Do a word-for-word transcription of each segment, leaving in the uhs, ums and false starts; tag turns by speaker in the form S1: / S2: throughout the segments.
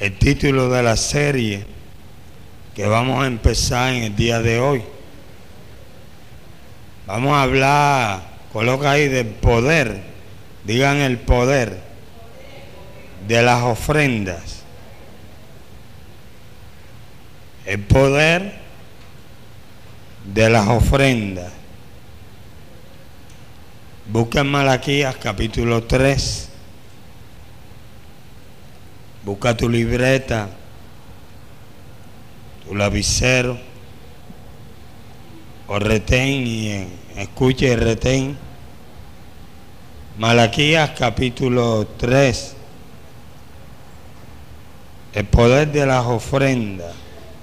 S1: el título de la serie que vamos a empezar en el día de hoy. Vamos a hablar, coloca ahí, del poder, digan el poder de las ofrendas. El poder de las ofrendas. Busca en Malaquías capítulo tres. Busca tu libreta, tu lapicero, o retén y eh, escuche y retén. Malaquías capítulo tres. El poder de las ofrendas.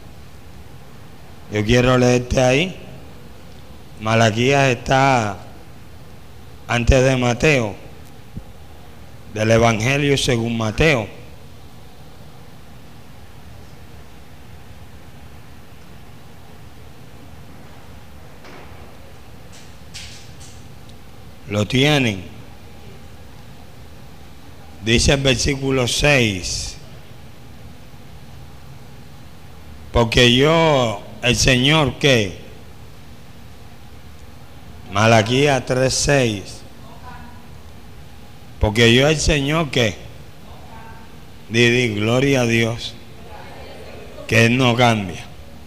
S1: Yo quiero leerte ahí. Malaquías está antes de Mateo, del Evangelio según Mateo. Lo tienen. Dice el versículo seis. Porque yo, el Señor, ¿qué? Malaquías tres seis. Porque yo, el Señor, ¿qué? Di, di, gloria a Dios, que Él no cambia.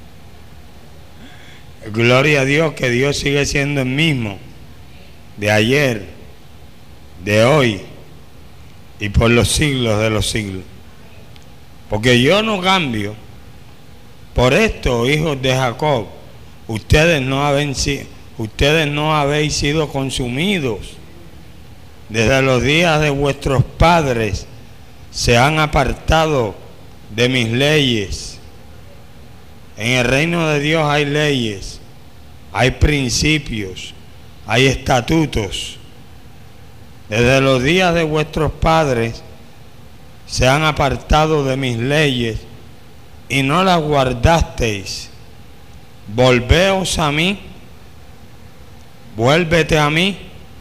S1: Gloria a Dios que Dios sigue siendo el mismo, de ayer, de hoy y por los siglos de los siglos. Porque yo no cambio. Por esto, hijos de Jacob, ustedes no habéis, ustedes no habéis sido consumidos. Desde los días de vuestros padres se han apartado de mis leyes. En el reino de Dios hay leyes, hay principios, hay estatutos. Desde los días de vuestros padres se han apartado de mis leyes y no las guardasteis. Volveos a mí, vuélvete a mí,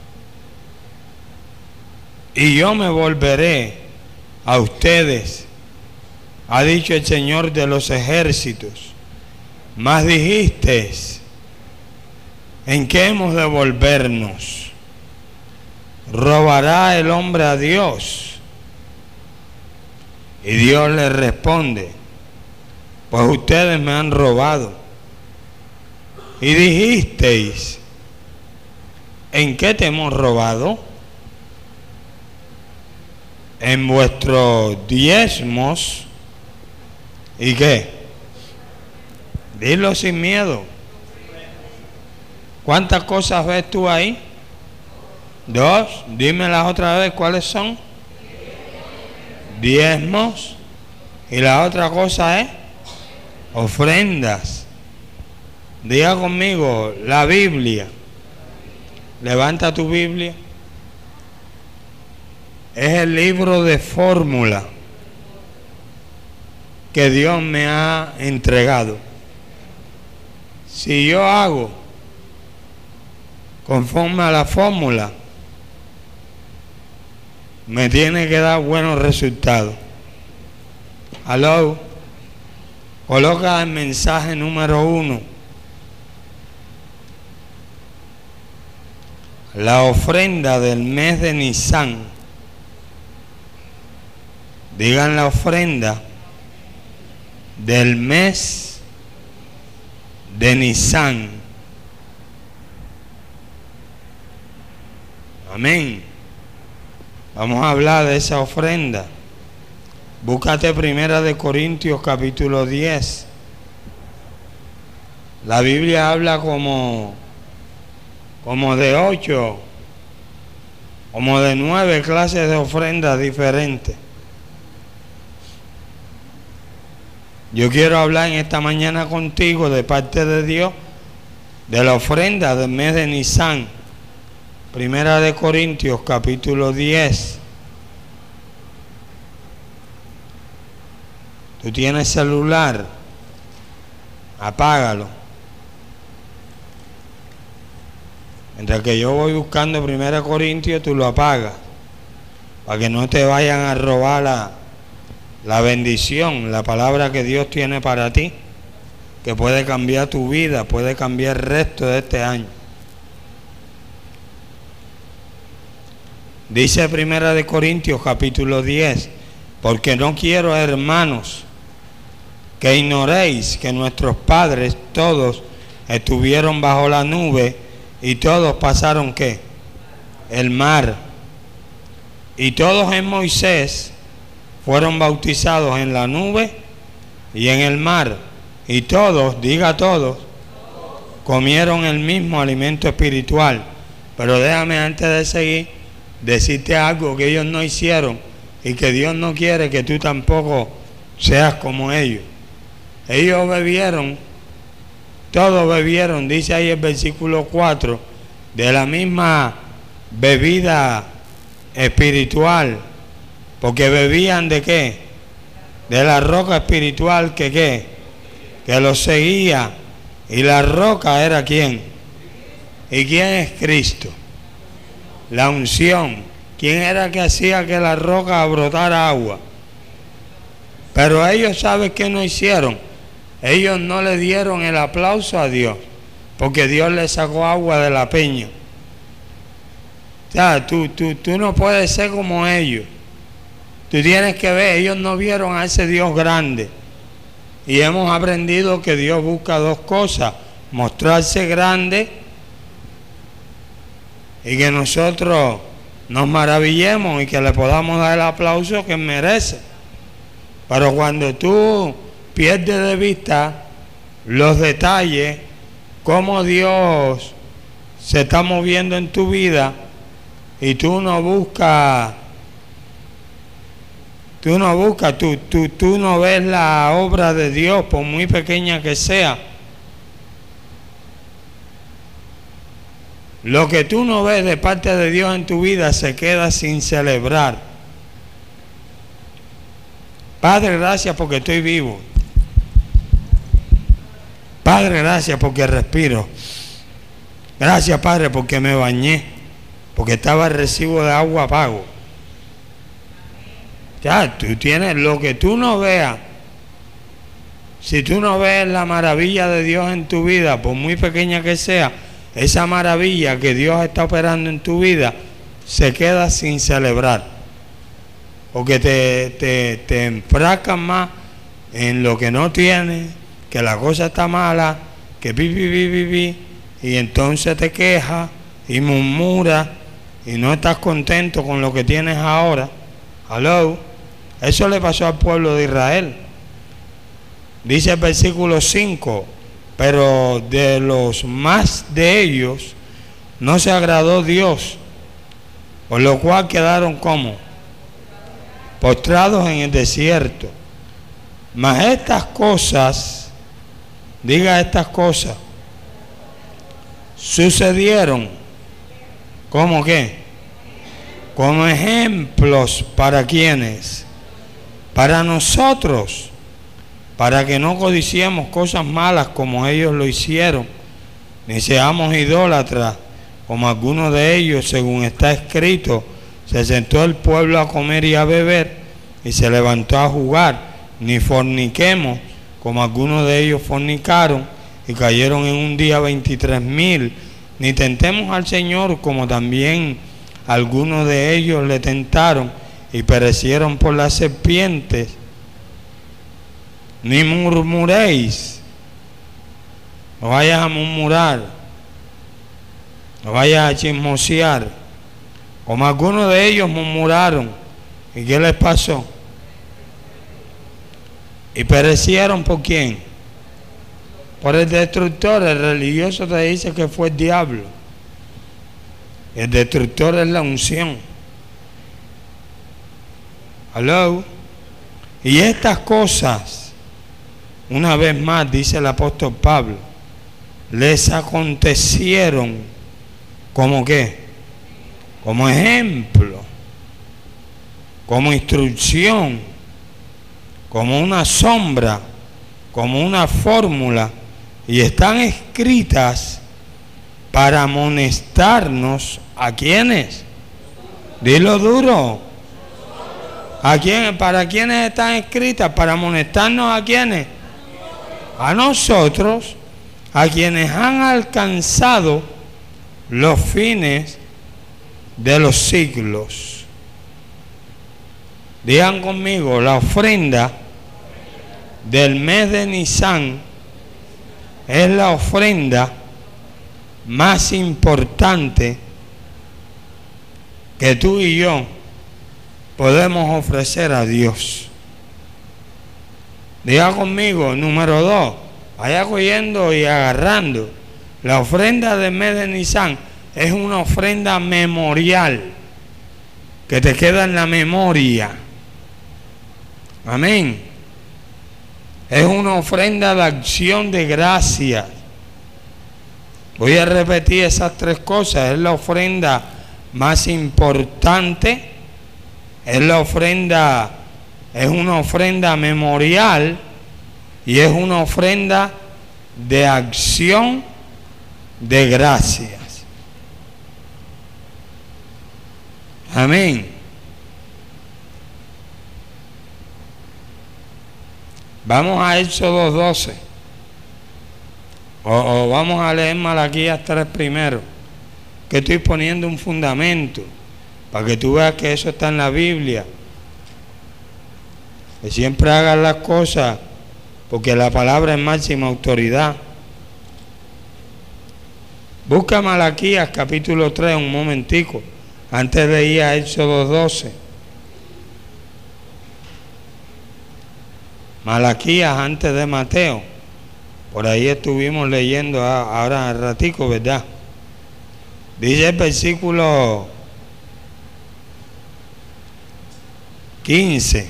S1: y yo me volveré a ustedes, ha dicho el Señor de los ejércitos. Mas dijisteis, ¿en qué hemos de volvernos? ¿Robará el hombre a Dios? Y Dios le responde, pues ustedes me han robado. Y dijisteis, ¿en qué te hemos robado? En vuestros diezmos. ¿Y qué? Dilo sin miedo. ¿Cuántas cosas ves tú ahí? Dos. Dímelas otra vez, ¿cuáles son? Diezmos. Y la otra cosa es ofrendas. Diga conmigo, la Biblia. Levanta tu Biblia. Es el libro de fórmula que Dios me ha entregado. Si yo hago conforme a la fórmula, me tiene que dar buenos resultados. Aló, coloca el mensaje número uno. La ofrenda del mes de Nisan. Digan la ofrenda del mes de Nisan. Amén. Vamos a hablar de esa ofrenda. Búscate Primera de Corintios capítulo diez. La Biblia habla como, como de ocho, como de nueve clases de ofrendas diferentes. Yo quiero hablar en esta mañana contigo de parte de Dios de la ofrenda del mes de Nisan. Primera de Corintios capítulo diez. Tú tienes celular, apágalo. Mientras que yo voy buscando Primera de Corintios, tú lo apagas, para que no te vayan a robar la, la bendición, la palabra que Dios tiene para ti, que puede cambiar tu vida, puede cambiar el resto de este año. Dice Primera de Corintios capítulo diez, porque no quiero, hermanos, que ignoréis que nuestros padres todos estuvieron bajo la nube y todos pasaron ¿qué? El mar. Y todos en Moisés fueron bautizados en la nube y en el mar. Y todos, diga todos, comieron el mismo alimento espiritual. Pero déjame antes de seguir decirte algo que ellos no hicieron y que Dios no quiere que tú tampoco seas como ellos. Ellos bebieron, todos bebieron, dice ahí el versículo cuatro, de la misma bebida espiritual, porque bebían de qué, de la roca espiritual que qué, que los seguía, y la roca era quién, y quién es Cristo, la unción. ¿Quién era que hacía que la roca brotara agua? Pero ellos, ¿saben qué no hicieron? Ellos no le dieron el aplauso a Dios, porque Dios le sacó agua de la peña. O sea, tú, tú, tú no puedes ser como ellos. Tú tienes que ver, ellos no vieron a ese Dios grande. Y hemos aprendido que Dios busca dos cosas: mostrarse grande y que nosotros nos maravillemos y que le podamos dar el aplauso que merece. Pero cuando tú pierdes de vista los detalles, cómo Dios se está moviendo en tu vida, y tú no buscas, tú no buscas, tú, tú, tú no ves la obra de Dios, por muy pequeña que sea. Lo que tú no ves de parte de Dios en tu vida se queda sin celebrar. Padre, gracias porque estoy vivo. Padre, gracias porque respiro. Gracias, Padre, porque me bañé, porque estaba el recibo de agua pago. Ya, tú tienes lo que tú no veas. Si tú no ves la maravilla de Dios en tu vida, por muy pequeña que sea, esa maravilla que Dios está operando en tu vida se queda sin celebrar, porque te, te, te enfrascas más en lo que no tienes, que la cosa está mala, que pi, pi, pi, pi, pi, y entonces te quejas y murmuras y no estás contento con lo que tienes ahora. Hello. Eso le pasó al pueblo de Israel. Dice el versículo cinco, pero de los más de ellos no se agradó Dios, por lo cual quedaron como postrados en el desierto. Mas estas cosas, diga estas cosas, sucedieron, ¿cómo qué? Como ejemplos para quienes, para nosotros, para que no codiciemos cosas malas como ellos lo hicieron, ni seamos idólatras como algunos de ellos, según está escrito, se sentó el pueblo a comer y a beber y se levantó a jugar, ni forniquemos como algunos de ellos fornicaron y cayeron en un día veintitrés mil, ni tentemos al Señor como también algunos de ellos le tentaron y perecieron por las serpientes. Ni murmuréis, no vayas a murmurar, no vayas a chismosear, como algunos de ellos murmuraron. ¿Y qué les pasó? Y perecieron por quién? Por el destructor. El religioso te dice que fue el diablo. El destructor es la unción. Hello. Y estas cosas, una vez más, dice el apóstol Pablo, les acontecieron como qué, como ejemplo, como instrucción, como una sombra, como una fórmula, y están escritas para amonestarnos. ¿A quiénes? Dilo duro. ¿A quién, ¿Para quiénes están escritas? ¿Para amonestarnos a quiénes? A nosotros, a quienes han alcanzado los fines de los siglos. Digan conmigo, la ofrenda del mes de Nisan es la ofrenda más importante que tú y yo podemos ofrecer a Dios. Diga conmigo, número dos, vaya cogiendo y agarrando. La ofrenda del mes de Nisan es una ofrenda memorial que te queda en la memoria. Amén. Es una ofrenda de acción de gracias. Voy a repetir esas tres cosas. Es la ofrenda más importante. Es la ofrenda, es una ofrenda memorial y es una ofrenda de acción de gracias. Amén. Vamos a Éxodo doce. O, o vamos a leer Malaquías tres primero. Que estoy poniendo un fundamento para que tú veas que eso está en la Biblia. Que siempre hagas las cosas porque la palabra es máxima autoridad. Busca Malaquías capítulo tres un momentico, antes de ir a Éxodo doce. Malaquías antes de Mateo. Por ahí estuvimos leyendo ahora al ratico, ¿verdad? Dice el versículo quince.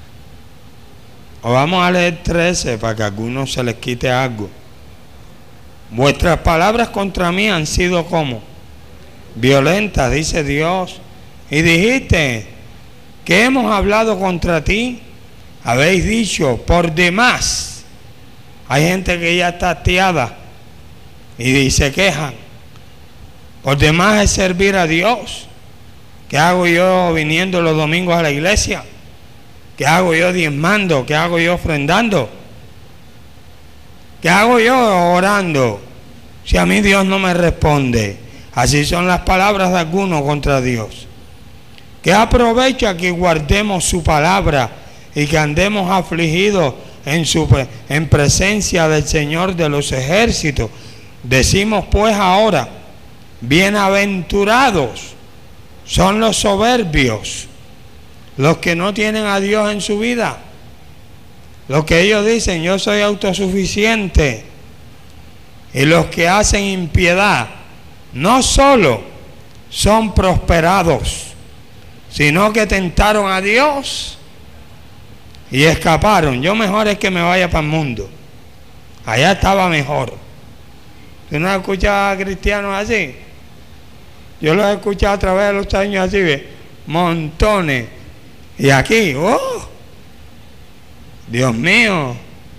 S1: O vamos a leer trece para que a algunos se les quite algo. Vuestras palabras contra mí han sido como violentas, dice Dios. Y dijiste que hemos hablado contra ti. Habéis dicho por demás. Hay gente que ya está hastiada y se quejan. Por demás es servir a Dios. ¿Qué hago yo viniendo los domingos a la iglesia? ¿Qué hago yo diezmando? ¿Qué hago yo ofrendando? ¿Qué hago yo orando? Si a mí Dios no me responde. Así son las palabras de algunos contra Dios. ¿Qué aprovecha que guardemos su palabra y que andemos afligidos en, su, en presencia del Señor de los ejércitos? Decimos pues ahora, bienaventurados son los soberbios, los que no tienen a Dios en su vida, los que ellos dicen yo soy autosuficiente, y los que hacen impiedad no solo son prosperados, sino que tentaron a Dios y escaparon. Yo mejor es que me vaya para el mundo, allá estaba mejor. ¿Tú no has escuchado a cristianos así? Yo los he escuchado a través de los años así, ¿ve? Montones. Y aquí, oh, Dios mío.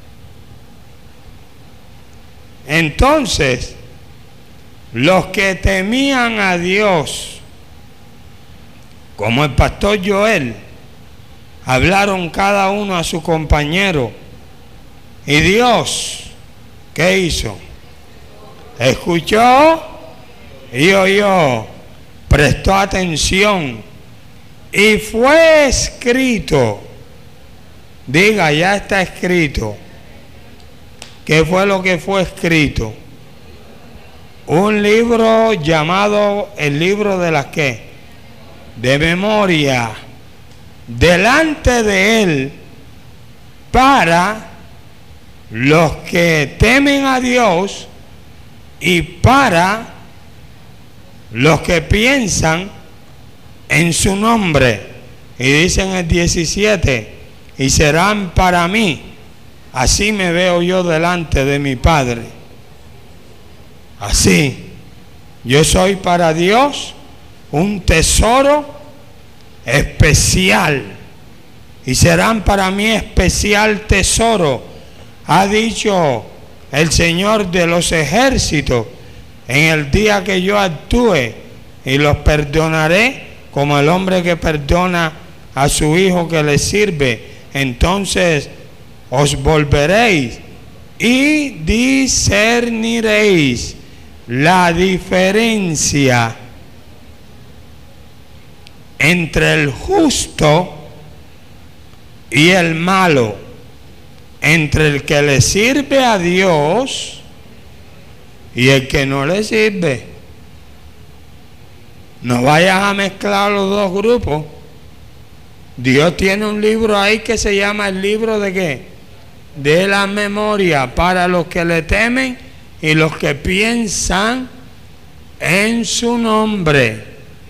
S1: Entonces, los que temían a Dios, como el pastor Joel, hablaron cada uno a su compañero. Y Dios, ¿qué hizo? Escuchó y oyó, prestó atención y fue escrito. Diga, ya está escrito. ¿Qué fue lo que fue escrito? Un libro llamado el libro de las ¿qué? De memoria, delante de él, para los que temen a Dios y para los que piensan en su nombre. Y dicen el diecisiete, y serán para mí, así me veo yo delante de mi Padre. Así, yo soy para Dios un tesoro especial, y serán para mí especial tesoro, ha dicho el Señor de los ejércitos, en el día que yo actúe, y los perdonaré como el hombre que perdona a su hijo que le sirve, entonces os volveréis y discerniréis la diferencia entre el justo y el malo, entre el que le sirve a Dios y el que no le sirve. No vayas a mezclar los dos grupos. Dios tiene un libro ahí que se llama el libro de qué? De la memoria, para los que le temen y los que piensan en su nombre.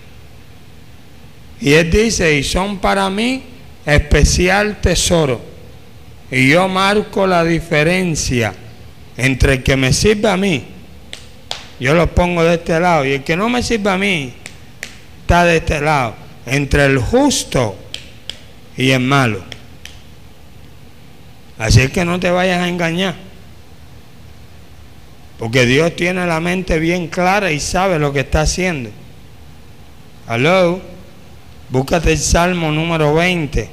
S1: Y él dice, y son para mí especial tesoro. Y yo marco la diferencia entre el que me sirve a mí, yo lo pongo de este lado, y el que no me sirve a mí está de este lado, entre el justo y el malo. Así es que no te vayas a engañar, porque Dios tiene la mente bien clara y sabe lo que está haciendo. Aló, búscate el Salmo número veinte.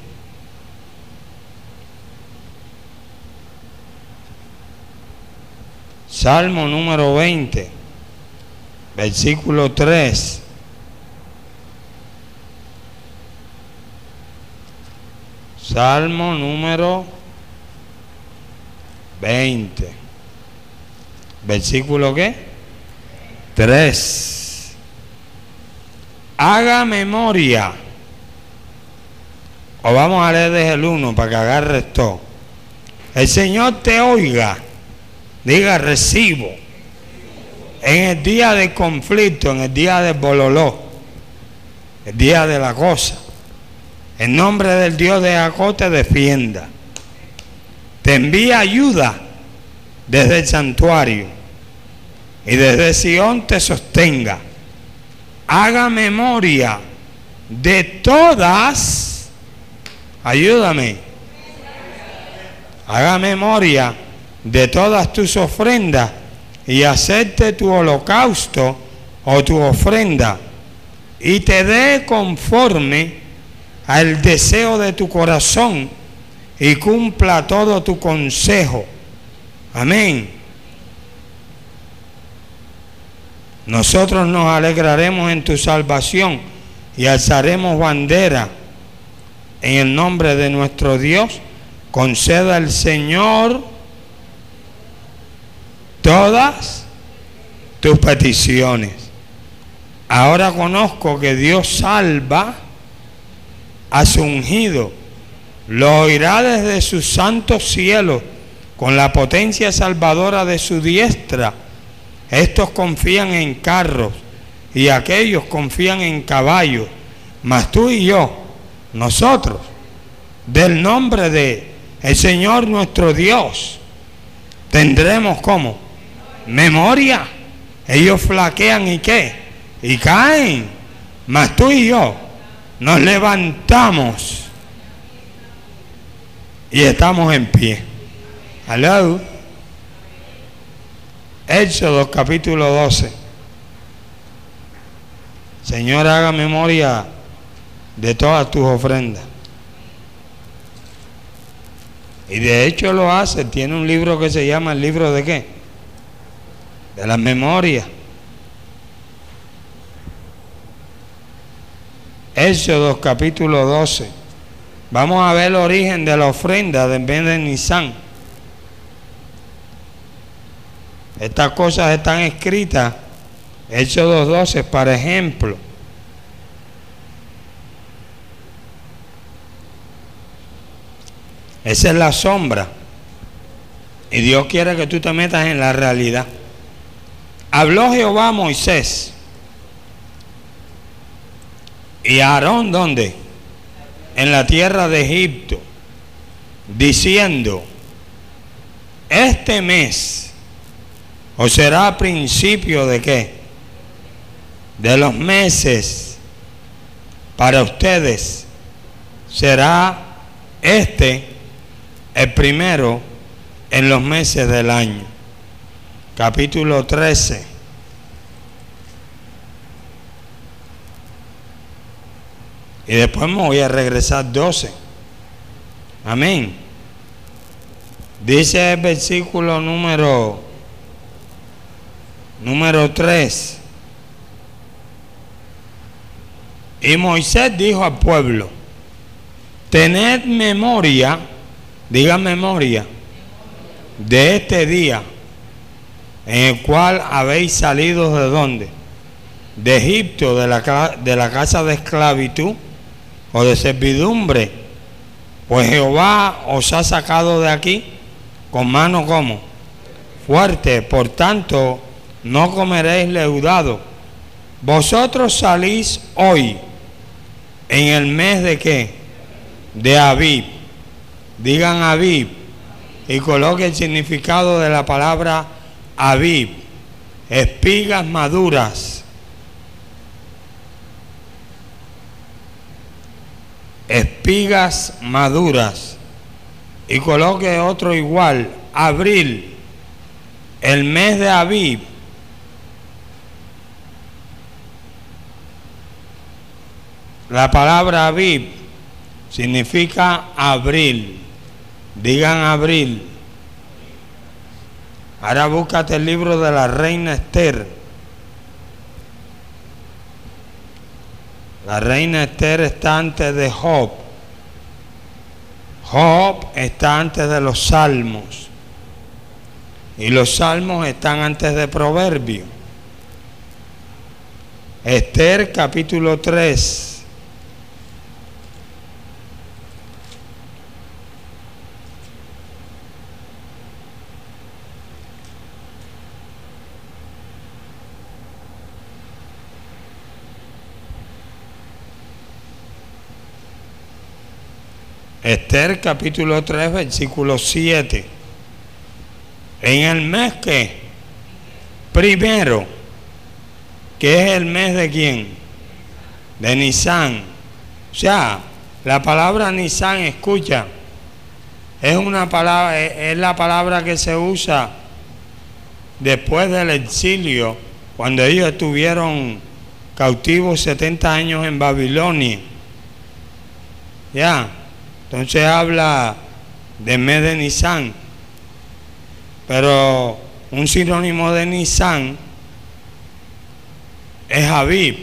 S1: Salmo número veinte, versículo tres. Salmo número veinte, versículo ¿qué? tres. Haga memoria, o vamos a leer desde el uno para que agarres todo. El Señor te oiga, diga recibo, en el día de conflicto, en el día del bololó, el día de la cosa. En nombre del Dios de Jacob te defienda, te envía ayuda desde el santuario y desde Sión te sostenga. Haga memoria de todas, ayúdame, haga memoria de todas tus ofrendas y acepte tu holocausto o tu ofrenda y te dé conforme al deseo de tu corazón y cumpla todo tu consejo. Amén. Nosotros nos alegraremos en tu salvación y alzaremos bandera en el nombre de nuestro Dios. Conceda el Señor todas tus peticiones. Ahora conozco que Dios salva a su ungido, lo oirá desde sus santos cielos con la potencia salvadora de su diestra. Estos confían en carros y aquellos confían en caballos, mas tú y yo, nosotros, del nombre de el Señor nuestro Dios, tendremos como memoria. Ellos flaquean y qué, y caen, mas tú y yo nos levantamos y estamos en pie. Aló. Éxodo capítulo doce. Señor, haga memoria de todas tus ofrendas. Y de hecho lo hace. Tiene un libro que se llama el libro de qué? De las memorias. Éxodo capítulo doce. Vamos a ver el origen de la ofrenda de Ben de Nisan. Estas cosas están escritas. Éxodo doce, por ejemplo. Esa es la sombra. Y Dios quiere que tú te metas en la realidad. Habló Jehová a Moisés. Y a Aarón, ¿dónde? En la tierra de Egipto, diciendo: este mes, o será principio de qué, de los meses, para ustedes, será este el primero en los meses del año. Capítulo trece. y después me voy a regresar doce. Amén. Dice el versículo número número tres. Y Moisés dijo al pueblo: tened memoria, diga memoria, de este día en el cual habéis salido de dónde, de Egipto, de la, de la casa de esclavitud o de servidumbre, pues Jehová os ha sacado de aquí con mano como fuerte, por tanto no comeréis leudado. Vosotros salís hoy en el mes de qué, de Abib, digan Abib, y coloque el significado de la palabra Abib: espigas maduras. Espigas maduras. Y coloque otro igual: abril, el mes de Abib. La palabra Abib significa abril. Digan abril. Ahora búscate el libro de la reina Esther. La reina Esther está antes de Job. Job está antes de los salmos. Y los salmos están antes de Proverbios. Esther capítulo tres. Esther capítulo tres, versículo siete. En el mes que primero, que es el mes de quién, de Nisán. O sea, la palabra Nisán, escucha, es una palabra, es la palabra que se usa después del exilio, cuando ellos estuvieron cautivos setenta años en Babilonia. Ya. Entonces habla de mes de Nisán, pero un sinónimo de Nisán es Abib.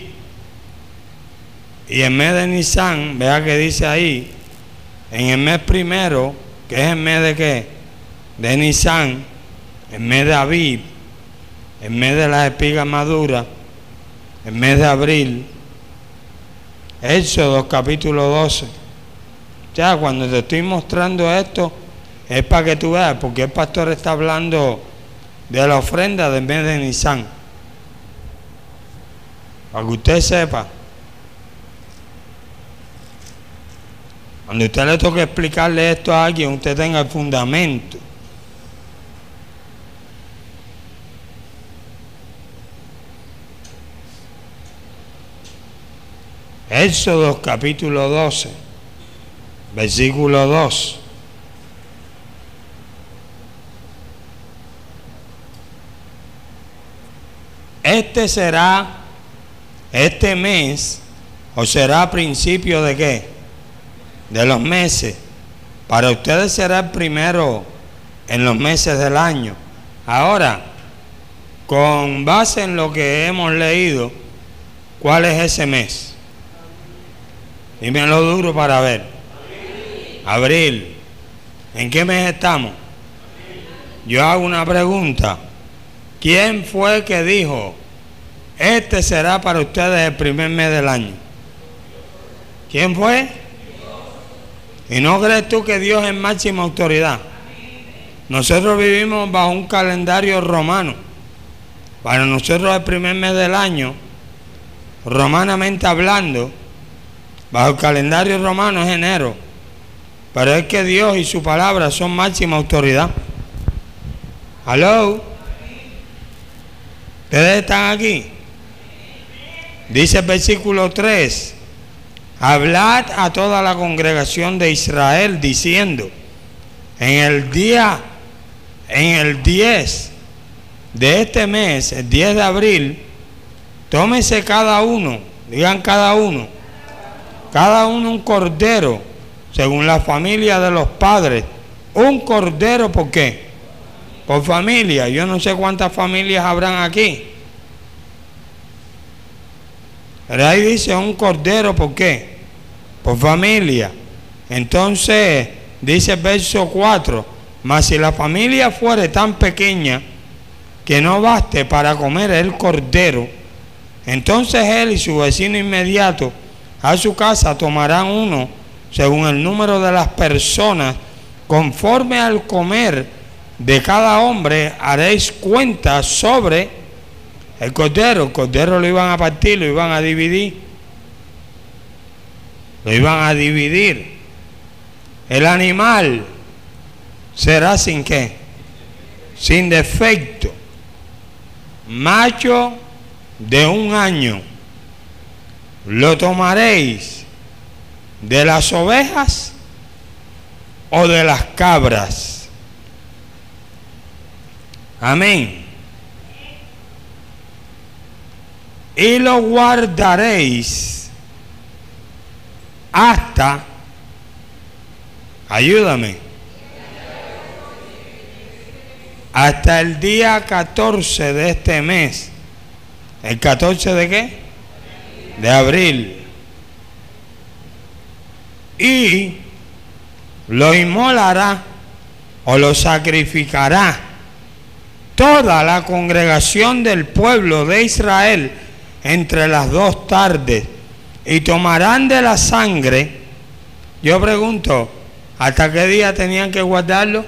S1: Y el mes de Nisán, vea que dice ahí, en el mes primero, que es el mes de qué, de Nisán, el mes de Abib, el mes de las espigas maduras, el mes de abril. Éxodo capítulo doce. Ya, cuando te estoy mostrando esto, es para que tú veas, porque el pastor está hablando de la ofrenda del mes de Nisán. Para que usted sepa. Cuando usted le toque explicarle esto a alguien, usted tenga el fundamento. Éxodo capítulo doce. Versículo dos. Este será, este mes, o será principio de qué, de los meses. Para ustedes será el primero en los meses del año. Ahora, con base en lo que hemos leído, ¿cuál es ese mes? Dímelo duro para ver. Abril. ¿En qué mes estamos? Yo hago una pregunta. ¿Quién fue que dijo, este será para ustedes el primer mes del año? ¿Quién fue? ¿Y no crees tú que Dios es máxima autoridad? Nosotros vivimos bajo un calendario romano. Para nosotros el primer mes del año, romanamente hablando, bajo el calendario romano es enero. Pero es que Dios y su palabra son máxima autoridad. ¿Aló? ¿Ustedes están aquí? Dice el versículo tres: hablad a toda la congregación de Israel diciendo, en el día, en el diez de este mes, el diez de abril, tómese cada uno, digan cada uno, cada uno un cordero, según la familia de los padres. Un cordero, ¿por qué? Por familia. Yo no sé cuántas familias habrán aquí. Pero ahí dice un cordero, ¿por qué? Por familia. Entonces, dice el verso cuatro, mas si la familia fuere tan pequeña que no baste para comer el cordero, entonces él y su vecino inmediato a su casa tomarán uno según el número de las personas, conforme al comer de cada hombre haréis cuenta sobre el cordero. El cordero lo iban a partir, lo iban a dividir. Lo iban a dividir. El animal será sin qué? Sin defecto. Macho de un año. Lo tomaréis de las ovejas o de las cabras. Amén. Y lo guardaréis hasta, ayúdame, hasta el día catorce de este mes. ¿El catorce de qué? De abril. Y lo inmolará o lo sacrificará toda la congregación del pueblo de Israel entre las dos tardes, y tomarán de la sangre. Yo pregunto, ¿hasta qué día tenían que guardarlo?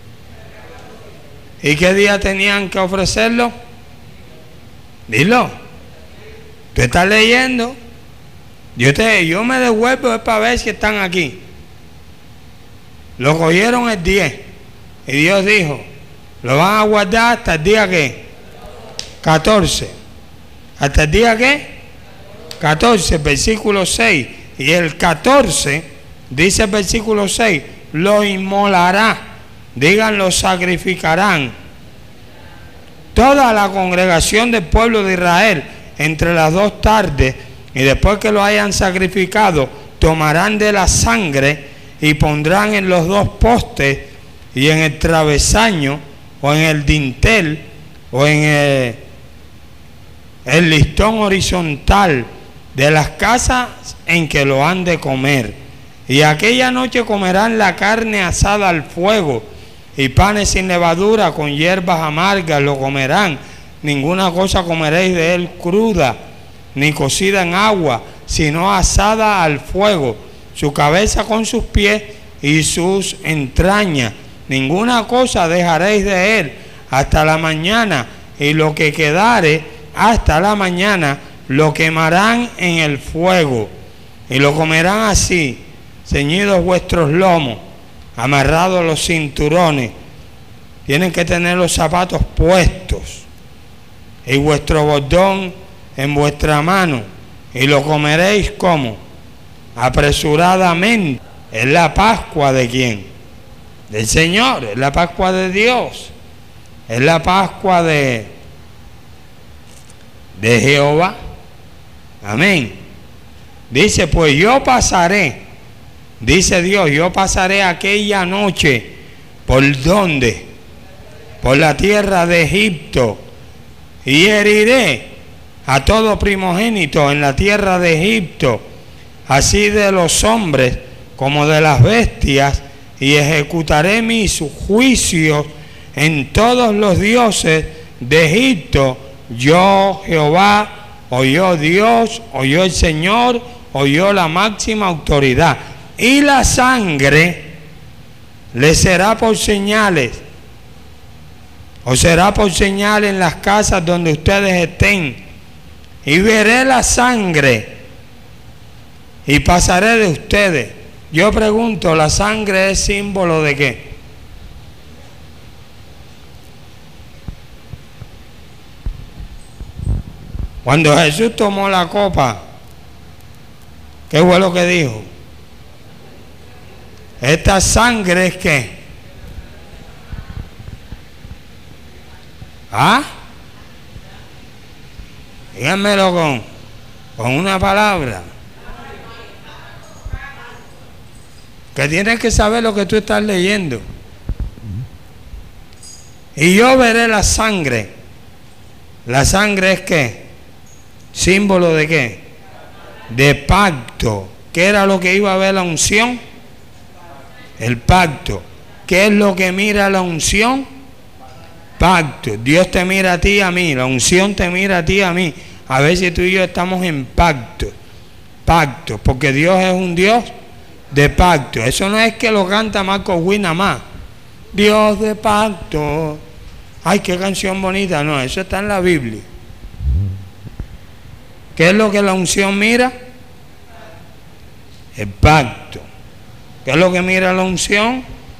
S1: ¿Y qué día tenían que ofrecerlo? Dilo. ¿Tú estás leyendo? Yo, te, yo me devuelvo es para ver si están aquí. Lo cogieron el diez. Y Dios dijo, lo van a guardar hasta el día ¿qué? catorce. ¿Hasta el día qué? catorce, versículo seis. Y el catorce, dice el versículo seis, lo inmolará. Digan, lo sacrificarán. Toda la congregación del pueblo de Israel entre las dos tardes, y después que lo hayan sacrificado, tomarán de la sangre y pondrán en los dos postes y en el travesaño o en el dintel o en el, el listón horizontal de las casas en que lo han de comer. Y aquella noche comerán la carne asada al fuego y panes sin levadura con hierbas amargas lo comerán. Ninguna cosa comeréis de él cruda, ni cocida en agua, sino asada al fuego, su cabeza con sus pies y sus entrañas. Ninguna cosa dejaréis de él hasta la mañana, y lo que quedare hasta la mañana lo quemarán en el fuego, y lo comerán así, ceñidos vuestros lomos, amarrados los cinturones. Tienen que tener los zapatos puestos y vuestro bordón en vuestra mano, y lo comeréis como apresuradamente. Es la Pascua de quién? Del Señor. Es la Pascua de Dios. Es la Pascua de de Jehová. Amén. Dice, pues yo pasaré, dice Dios, yo pasaré aquella noche, ¿por dónde? Por la tierra de Egipto, y heriré a todo primogénito en la tierra de Egipto, así de los hombres como de las bestias, y ejecutaré mis juicios en todos los dioses de Egipto. Yo Jehová, o yo Dios, o yo el Señor, o yo la máxima autoridad. Y la sangre les será por señales, o será por señal en las casas donde ustedes estén. Y veré la sangre y pasaré de ustedes. Yo pregunto, ¿la sangre es símbolo de qué? Cuando Jesús tomó la copa, ¿qué fue lo que dijo? Esta sangre es ¿qué? ¿Ah? Díganmelo con, con una palabra. que tienes que saber lo que tú estás leyendo. Y yo veré la sangre. ¿La sangre es qué? ¿Símbolo de qué? De pacto. ¿Qué era lo que iba a ver la unción? El pacto. ¿Qué es lo que mira la unción? Pacto. Dios te mira a ti y a mí. La unción te mira a ti y a mí. A ver si tú y yo estamos en pacto. Pacto. Porque Dios es un Dios de pacto. Eso no es que lo canta Marco Witt nada más. Dios de pacto. Ay, qué canción bonita. No, eso está en la Biblia. ¿Qué es lo que la unción mira? El pacto. ¿Qué es lo que mira la unción?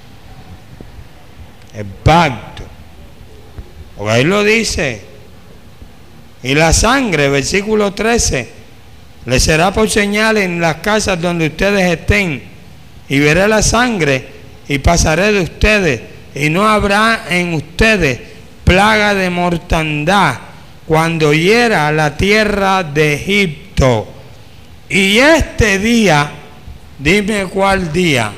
S1: El pacto. Porque ahí lo dice. Y la sangre, versículo trece, le será por señal en las casas donde ustedes estén, y veré la sangre y pasaré de ustedes, y no habrá en ustedes plaga de mortandad cuando hiera la tierra de Egipto. Y este día, dime cuál día.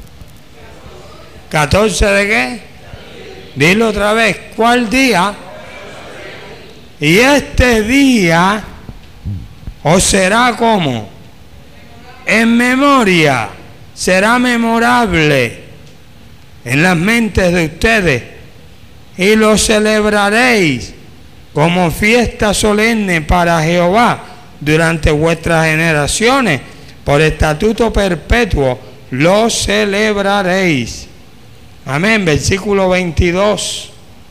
S1: ¿catorce de qué? Dilo otra vez, ¿cuál día? Y este día os será como en memoria, será memorable en las mentes de ustedes, y lo celebraréis como fiesta solemne para Jehová durante vuestras generaciones, por estatuto perpetuo lo celebraréis. Amén. Versículo veintidós.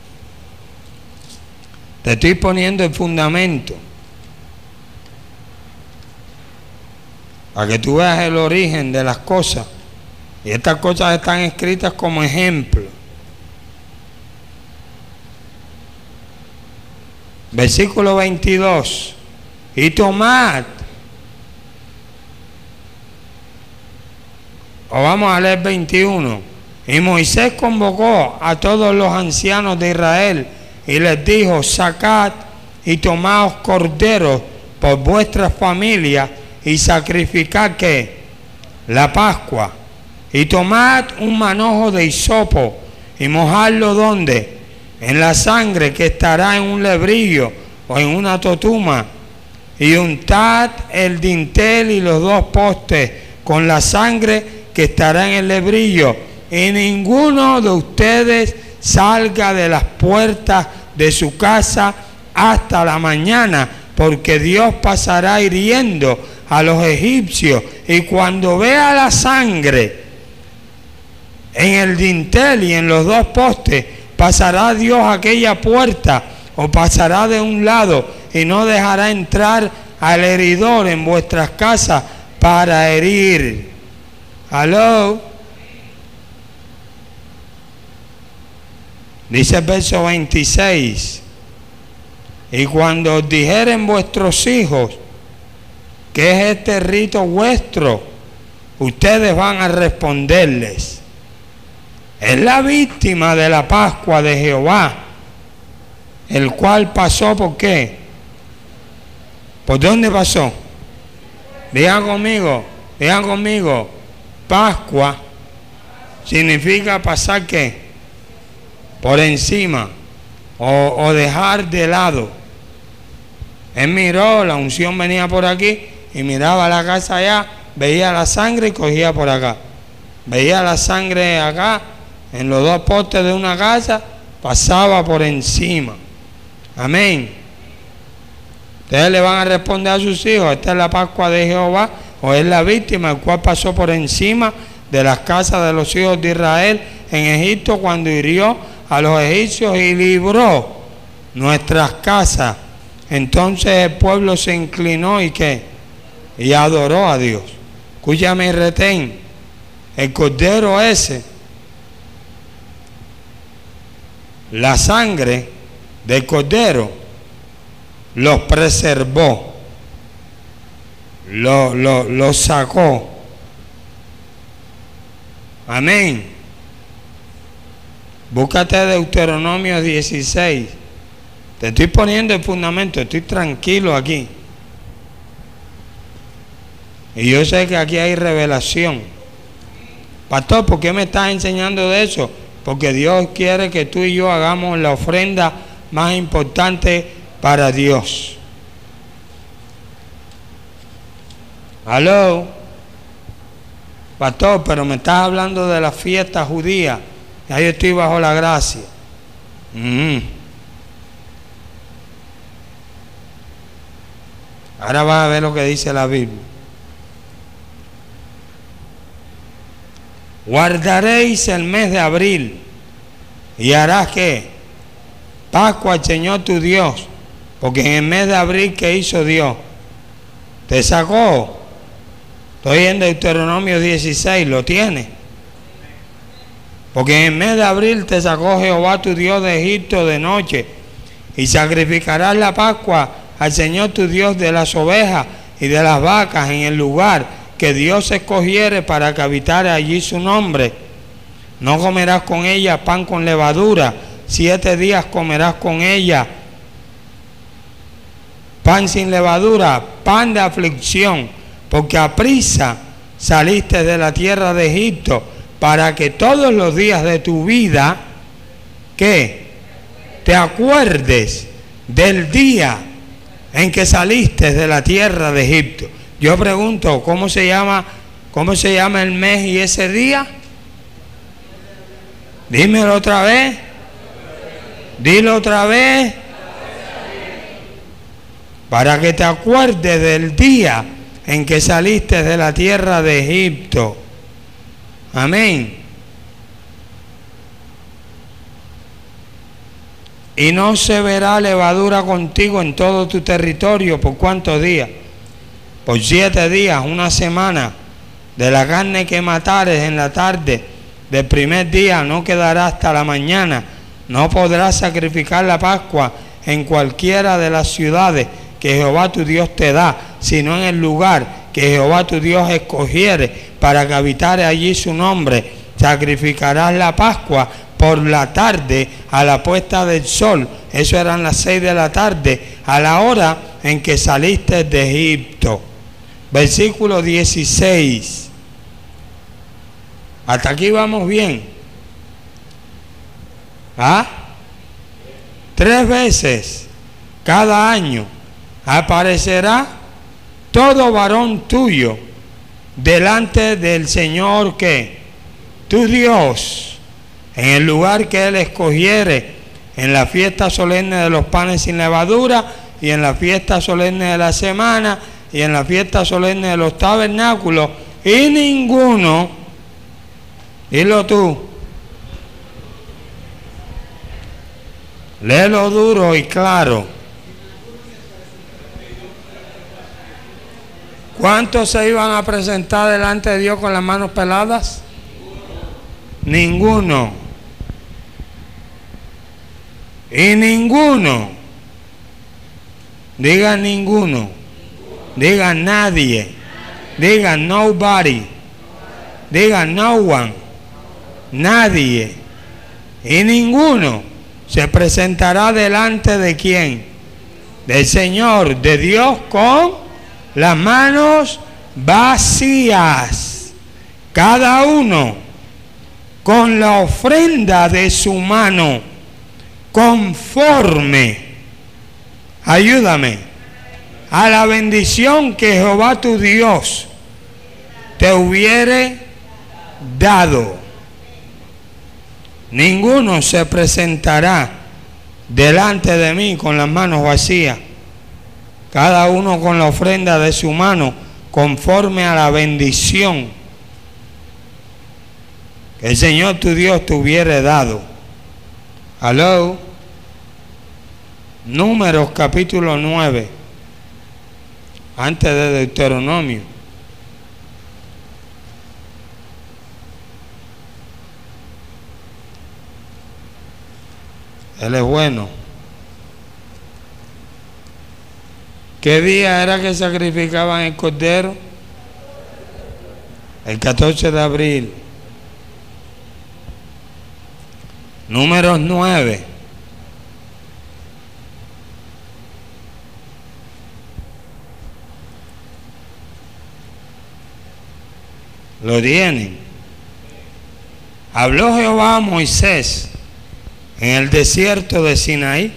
S1: Te estoy poniendo el fundamento para que tú veas el origen de las cosas. Y estas cosas están escritas como ejemplo. Versículo veintidós. Y tomad. O vamos a leer veintiuno. Y Moisés convocó a todos los ancianos de Israel y les dijo: sacad y tomaos corderos por vuestras familias y sacrificad que la Pascua, y tomad un manojo de hisopo y mojadlo donde, en la sangre que estará en un lebrillo o en una totuma, y untad el dintel y los dos postes con la sangre que estará en el lebrillo, y ninguno de ustedes salga de las puertas de su casa hasta la mañana, porque Dios pasará hiriendo a los egipcios, y cuando vea la sangre en el dintel y en los dos postes, pasará Dios aquella puerta o pasará de un lado, y no dejará entrar al heridor en vuestras casas para herir. ¿Aló? Dice el verso veintiséis: y cuando os dijeren vuestros hijos, ¿qué es este rito vuestro?, ustedes van a responderles: es la víctima de la Pascua de Jehová, el cual pasó, ¿por qué? ¿Por dónde pasó? Digan conmigo, digan conmigo, Pascua significa pasar, ¿qué? Por encima, o, o dejar de lado. Él miró, la unción venía por aquí, y miraba la casa allá, veía la sangre y cogía por acá. Veía la sangre acá, en los dos postes de una casa, pasaba por encima. Amén. Ustedes le van a responder a sus hijos: esta es la Pascua de Jehová, o es la víctima el cual pasó por encima de las casas de los hijos de Israel en Egipto, cuando hirió a los egipcios y libró nuestras casas. Entonces el pueblo se inclinó y qué, y adoró a Dios. Escúchame y retén, el cordero ese, la sangre del cordero los preservó, los lo, lo sacó. Amén. Búscate Deuteronomio dieciséis. Te estoy poniendo el fundamento, estoy tranquilo aquí. Y yo sé que aquí hay revelación. Pastor, ¿por qué me estás enseñando de eso? Porque Dios quiere que tú y yo hagamos la ofrenda más importante para Dios. ¿Aló? Pastor, pero me estás hablando de la fiesta judía. Ya yo estoy bajo la gracia. Mm. Ahora vas a ver lo que dice la Biblia. Guardaréis el mes de abril y harás que Pascua al Señor tu Dios, porque en el mes de abril, ¿qué hizo Dios? Te sacó. Estoy en Deuteronomio dieciséis, ¿lo tiene? Porque en el mes de abril te sacó Jehová tu Dios de Egipto de noche, y sacrificarás la Pascua al Señor tu Dios de las ovejas y de las vacas en el lugar que Dios escogiere para que habitare allí su nombre. No comerás con ella pan con levadura, siete días comerás con ella pan sin levadura, pan de aflicción, porque aprisa saliste de la tierra de Egipto, para que todos los días de tu vida, ¿qué? Te acuerdes del día en que saliste de la tierra de Egipto. Yo pregunto, ¿cómo se llama, cómo se llama el mes y ese día? Dímelo otra vez. Dilo otra vez. Para que te acuerdes del día en que saliste de la tierra de Egipto. Amén. Y no se verá levadura contigo en todo tu territorio. ¿Por cuántos días? Por siete días, una semana. De la carne que matares en la tarde del primer día no quedará hasta la mañana. No podrás sacrificar la Pascua en cualquiera de las ciudades que Jehová tu Dios te da, sino en el lugar que Jehová tu Dios escogiere para que habitare allí su nombre. Sacrificarás la Pascua por la tarde a la puesta del sol. Eso eran las seis de la tarde, a la hora en que saliste de Egipto. Versículo dieciséis. Hasta aquí vamos bien. ¿Ah? Tres veces cada año aparecerá todo varón tuyo delante del Señor, que tu Dios, en el lugar que Él escogiere, en la fiesta solemne de los panes sin levadura, y en la fiesta solemne de la semana, y en la fiesta solemne de los tabernáculos, y ninguno, dilo tú, léelo duro y claro. ¿Cuántos se iban a presentar delante de Dios con las manos peladas? Ninguno. Y ninguno. Diga ninguno. Diga nadie. Diga nobody. Diga no one. Nadie. Y ninguno se presentará delante de quién? Del Señor, de Dios, con las manos vacías, cada uno con la ofrenda de su mano, conforme, ayúdame, a la bendición que Jehová tu Dios te hubiere dado. Ninguno se presentará delante de mí con las manos vacías, cada uno con la ofrenda de su mano, conforme a la bendición que el Señor tu Dios te hubiere dado. Aló. Números capítulo nueve, antes de Deuteronomio. Él es bueno. ¿Qué día era que sacrificaban el cordero? El catorce de abril. Números nueve. ¿Lo tienen? Habló Jehová a Moisés en el desierto de Sinaí,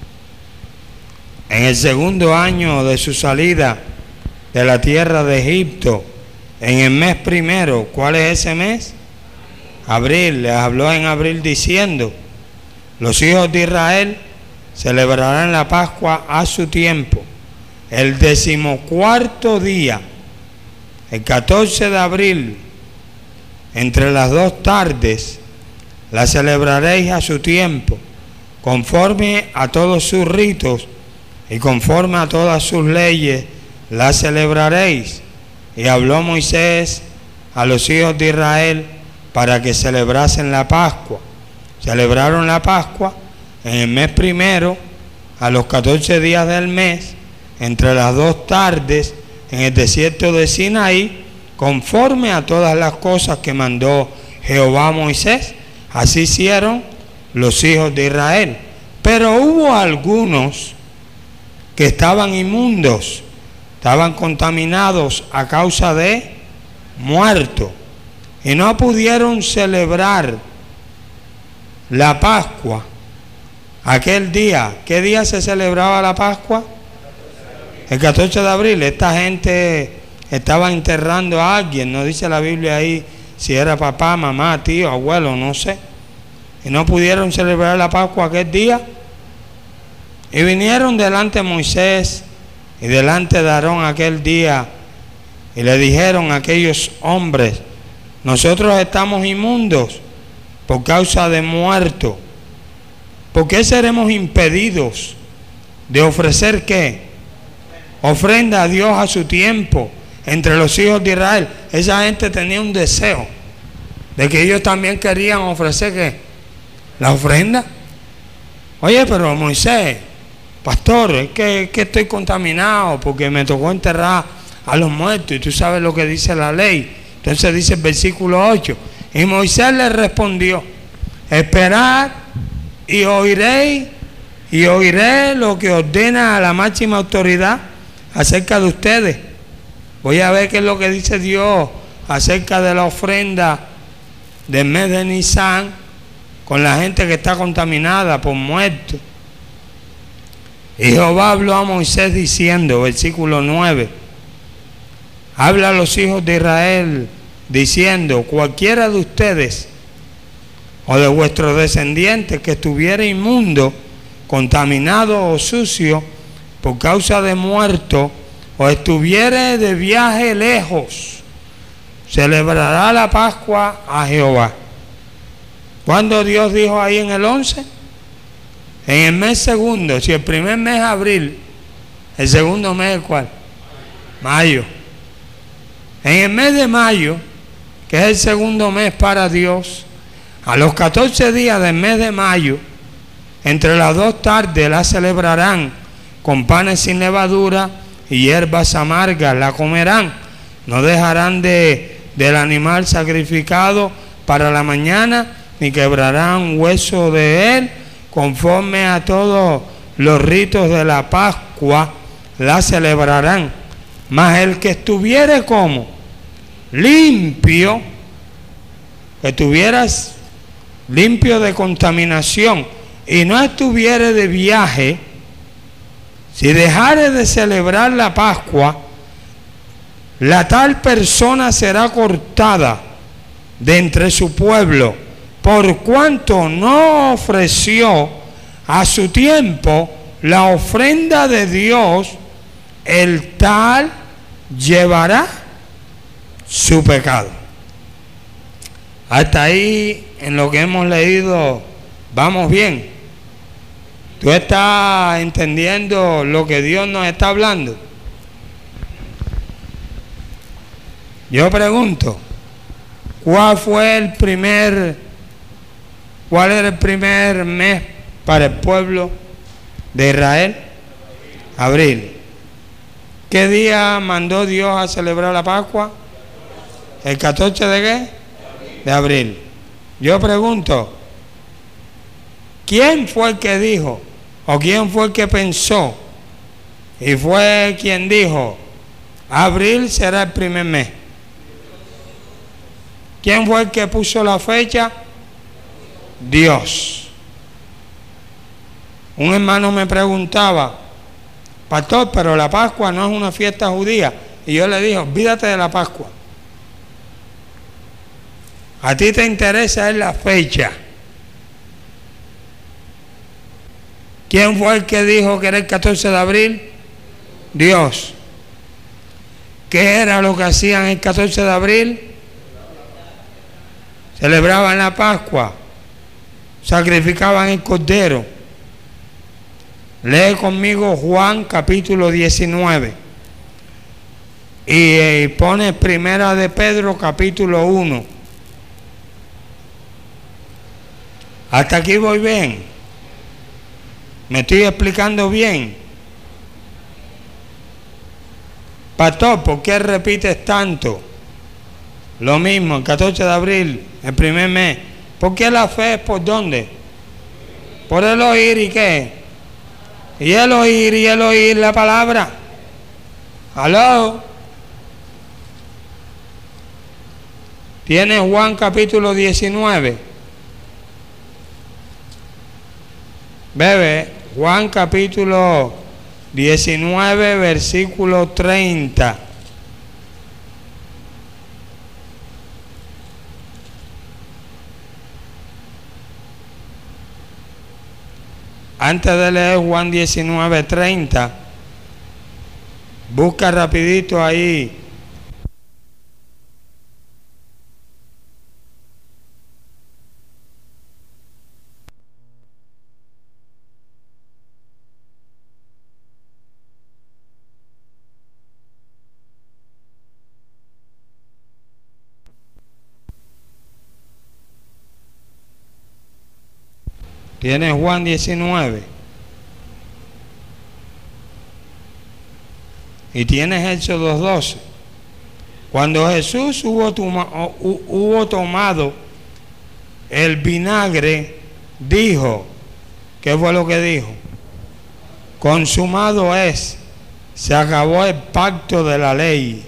S1: en el segundo año de su salida de la tierra de Egipto, en el mes primero. ¿Cuál es ese mes? Abril. Les habló en abril diciendo: los hijos de Israel celebrarán la Pascua a su tiempo, el decimocuarto día, el catorce de abril, entre las dos tardes, la celebraréis a su tiempo, conforme a todos sus ritos y conforme a todas sus leyes, la celebraréis. Y habló Moisés a los hijos de Israel para que celebrasen la Pascua. Celebraron la Pascua en el mes primero, a los catorce días del mes, entre las dos tardes, en el desierto de Sinaí, conforme a todas las cosas que mandó Jehová a Moisés. Así hicieron los hijos de Israel. Pero hubo algunos que estaban inmundos, estaban contaminados a causa de muerto, y no pudieron celebrar la Pascua aquel día. ¿Qué día se celebraba la Pascua? El catorce de abril. Esta gente estaba enterrando a alguien, no dice la Biblia ahí si era papá, mamá, tío, abuelo, no sé, y no pudieron celebrar la Pascua aquel día. Y vinieron delante de Moisés y delante de Aarón aquel día, y le dijeron a aquellos hombres: nosotros estamos inmundos por causa de muerto. ¿Por qué seremos impedidos de ofrecer qué? Ofrenda a Dios a su tiempo entre los hijos de Israel. Esa gente tenía un deseo de que ellos también querían ofrecer ¿qué? La ofrenda. Oye, pero Moisés, pastor, es que, es que estoy contaminado porque me tocó enterrar a los muertos, y tú sabes lo que dice la ley. Entonces dice el versículo ocho: y Moisés le respondió: esperad y oiréis, y oiré lo que ordena a la máxima autoridad acerca de ustedes. Voy a ver qué es lo que dice Dios acerca de la ofrenda del mes de Nisan con la gente que está contaminada por muertos. Y Jehová habló a Moisés diciendo, versículo nueve: habla a los hijos de Israel diciendo: cualquiera de ustedes o de vuestros descendientes que estuviera inmundo, contaminado o sucio por causa de muerto, o estuviere de viaje lejos, celebrará la Pascua a Jehová. ¿Cuándo Dios dijo ahí en el once? En el mes segundo. Si el primer mes es abril, el segundo mes es ¿cuál? Mayo. En el mes de mayo, que es el segundo mes para Dios, a los catorce días del mes de mayo, entre las dos tardes la celebrarán con panes sin levadura y hierbas amargas la comerán. No dejarán de, del animal sacrificado para la mañana, ni quebrarán hueso de él, conforme a todos los ritos de la Pascua la celebrarán. Mas el que estuviere como limpio, que estuvieras limpio de contaminación y no estuviere de viaje, si dejare de celebrar la Pascua, la tal persona será cortada de entre su pueblo, por cuanto no ofreció a su tiempo la ofrenda de Dios, el tal llevará su pecado. Hasta ahí, en lo que hemos leído, vamos bien. ¿Tú estás entendiendo lo que Dios nos está hablando? Yo pregunto, ¿cuál fue el primer, cuál era el primer mes para el pueblo de Israel? Abril. ¿Qué día mandó Dios a celebrar la Pascua? ¿El catorce de qué? De abril. Yo pregunto, ¿quién fue el que dijo? ¿O quién fue el que pensó? Y fue quien dijo, abril será el primer mes. ¿Quién fue el que puso la fecha? Dios. Un hermano me preguntaba, pastor, pero la Pascua no es una fiesta judía. Y yo le dije, olvídate de la Pascua. A ti te interesa es la fecha. ¿Quién fue el que dijo que era el catorce de abril? Dios. ¿Qué era lo que hacían el catorce de abril? Celebraban la Pascua, sacrificaban el cordero. Lee conmigo Juan capítulo diecinueve y eh, pone Primera de Pedro capítulo uno. Hasta aquí voy bien. ¿Me estoy explicando bien? Pastor, ¿por qué repites tanto? Lo mismo, el catorce de abril, el primer mes. ¿Por qué la fe es por dónde? Por el oír y qué. Y el oír y el oír la palabra. ¿Aló? ¿Tiene Juan capítulo diecinueve? Bebe, Juan capítulo diecinueve, versículo treinta. Antes de leer Juan diecinueve, treinta, busca rapidito ahí. ¿Tienes Juan diecinueve? Y tienes Éxodo doce. Cuando Jesús hubo, toma, hubo tomado el vinagre, dijo, ¿qué fue lo que dijo? Consumado es, se acabó el pacto de la ley.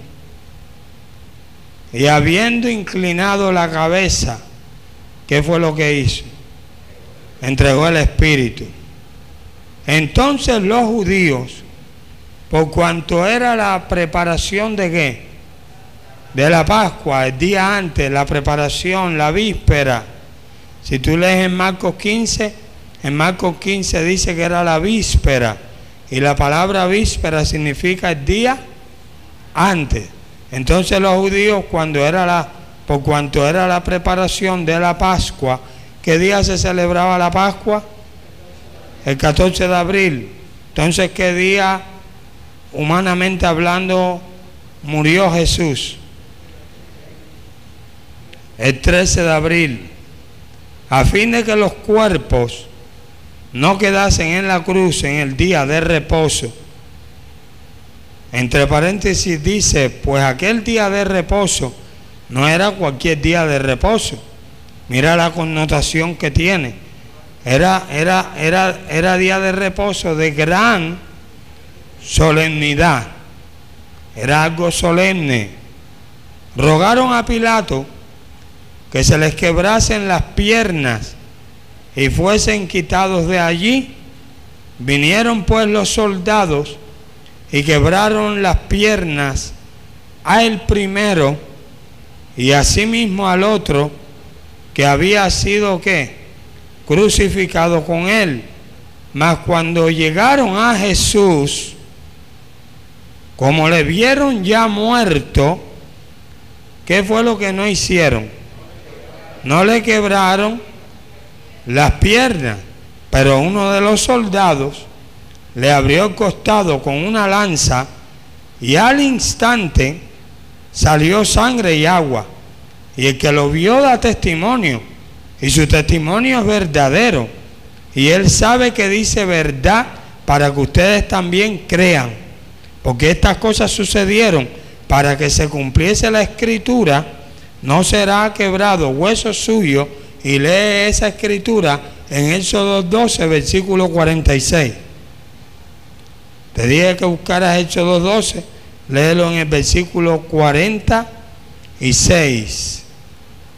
S1: Y habiendo inclinado la cabeza, ¿qué fue lo que hizo? Entregó el Espíritu. Entonces los judíos, por cuanto era la preparación de qué, de la Pascua, el día antes, la preparación, la víspera. Si tú lees en Marcos quince, en Marcos quince dice que era la víspera, y la palabra víspera significa el día antes. Entonces los judíos, cuando era la, por cuanto era la preparación de la Pascua, ¿qué día se celebraba la Pascua? El catorce de abril. Entonces, ¿qué día, humanamente hablando, murió Jesús? El trece de abril. A fin de que los cuerpos no quedasen en la cruz en el día de reposo. Entre paréntesis dice, pues aquel día de reposo no era cualquier día de reposo. Mira la connotación que tiene. Era, era, era, era día de reposo de gran solemnidad. Era algo solemne. Rogaron a Pilato que se les quebrasen las piernas y fuesen quitados de allí. Vinieron pues los soldados y quebraron las piernas al primero y asimismo al otro, que había sido ¿qué? Crucificado con él. Mas cuando llegaron a Jesús, como le vieron ya muerto, ¿qué fue lo que no hicieron? No le quebraron las piernas, pero uno de los soldados le abrió el costado con una lanza y al instante salió sangre y agua. Y el que lo vio da testimonio, y su testimonio es verdadero, y él sabe que dice verdad para que ustedes también crean, porque estas cosas sucedieron para que se cumpliese la escritura, no será quebrado hueso suyo. Y lee esa escritura en Éxodo doce, versículo cuarenta y seis. Te dije que buscaras Éxodo doce, léelo en el versículo cuarenta y seis.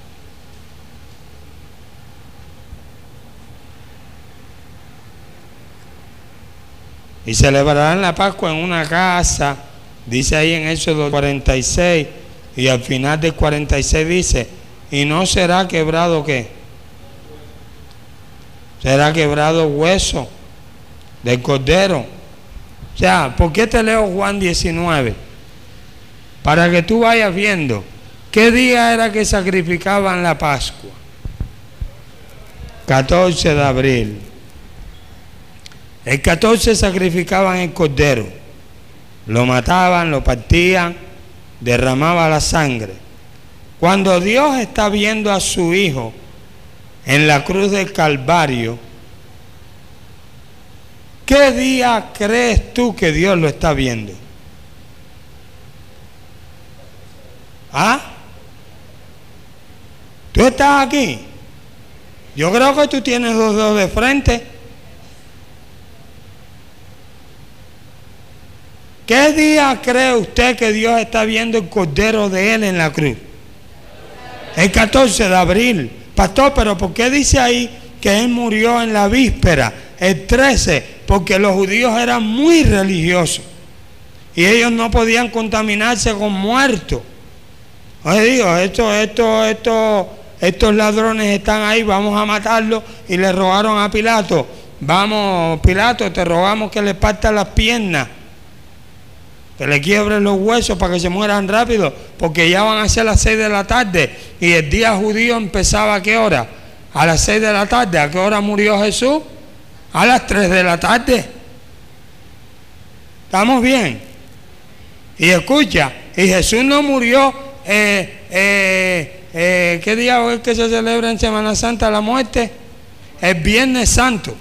S1: Y celebrarán la Pascua en una casa, dice ahí en Éxodo cuarenta y seis, y al final del cuarenta y seis dice, y no será quebrado ¿qué? Será quebrado hueso del cordero. O sea, ¿por qué te leo Juan diecinueve? Para que tú vayas viendo qué día era que sacrificaban la Pascua. catorce de abril. El catorce sacrificaban el cordero, lo mataban, lo partían, derramaba la sangre. Cuando Dios está viendo a su Hijo en la cruz del Calvario, ¿qué día crees tú que Dios lo está viendo? ¿Ah? ¿Tú estás aquí? Yo creo que tú tienes los dedos de frente. ¿Qué día cree usted que Dios está viendo el cordero de Él en la cruz? El catorce de abril. Pastor, pero ¿por qué dice ahí que Él murió en la víspera? El trece, porque los judíos eran muy religiosos y ellos no podían contaminarse con muertos. Oye, digo, estos, estos, estos, estos ladrones están ahí, vamos a matarlos, y le rogaron a Pilato, vamos Pilato, te rogamos que le partan las piernas, que le quiebren los huesos para que se mueran rápido, porque ya van a ser las seis de la tarde y el día judío empezaba ¿a qué hora? A las seis de la tarde. ¿A qué hora murió Jesús? A las tres de la tarde. ¿Estamos bien? Y escucha, y Jesús no murió, eh, eh, eh, ¿qué día es que se celebra en Semana Santa la muerte? El Viernes Santo.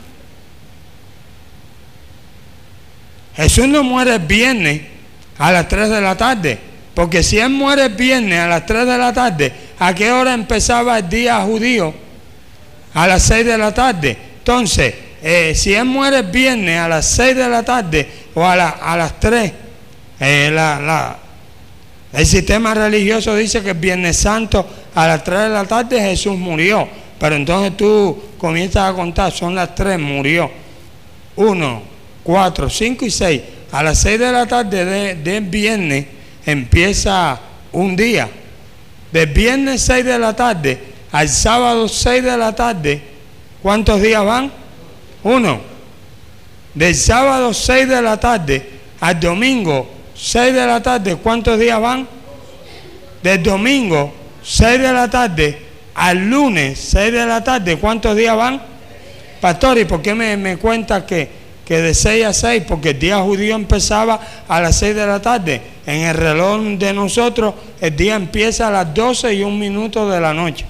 S1: Jesús no muere el viernes a las tres de la tarde, porque si Él muere el viernes a las tres de la tarde, ¿a qué hora empezaba el día judío? A las seis de la tarde. Entonces, eh, si Él muere el viernes a las seis de la tarde o a, la, a las tres, eh, la, la, el sistema religioso dice que el Viernes Santo a las tres de la tarde Jesús murió, pero entonces tú comienzas a contar, son las tres, murió. Uno, cuatro, cinco y seis. A las seis de la tarde de, del viernes empieza un día. Del viernes seis de la tarde al sábado seis de la tarde, ¿cuántos días van? Uno. Del sábado seis de la tarde al domingo seis de la tarde, ¿cuántos días van? Del domingo seis de la tarde al lunes seis de la tarde, ¿cuántos días van? Pastor, ¿y por qué me, me cuentas que que de seis a seis, porque el día judío empezaba a las seis de la tarde? En el reloj de nosotros el día empieza a las doce y un minuto de la noche,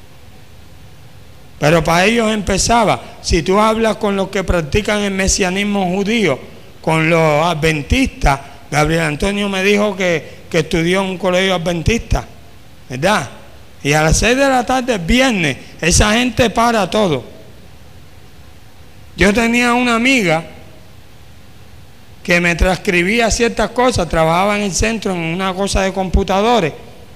S1: pero para ellos empezaba. Si tú hablas con los que practican el mesianismo judío, con los adventistas, Gabriel Antonio me dijo que, que estudió en un colegio adventista, ¿verdad? Y a las seis de la tarde el viernes esa gente para todo. Yo tenía una amiga que me transcribía ciertas cosas, trabajaba en el centro en una cosa de computadores,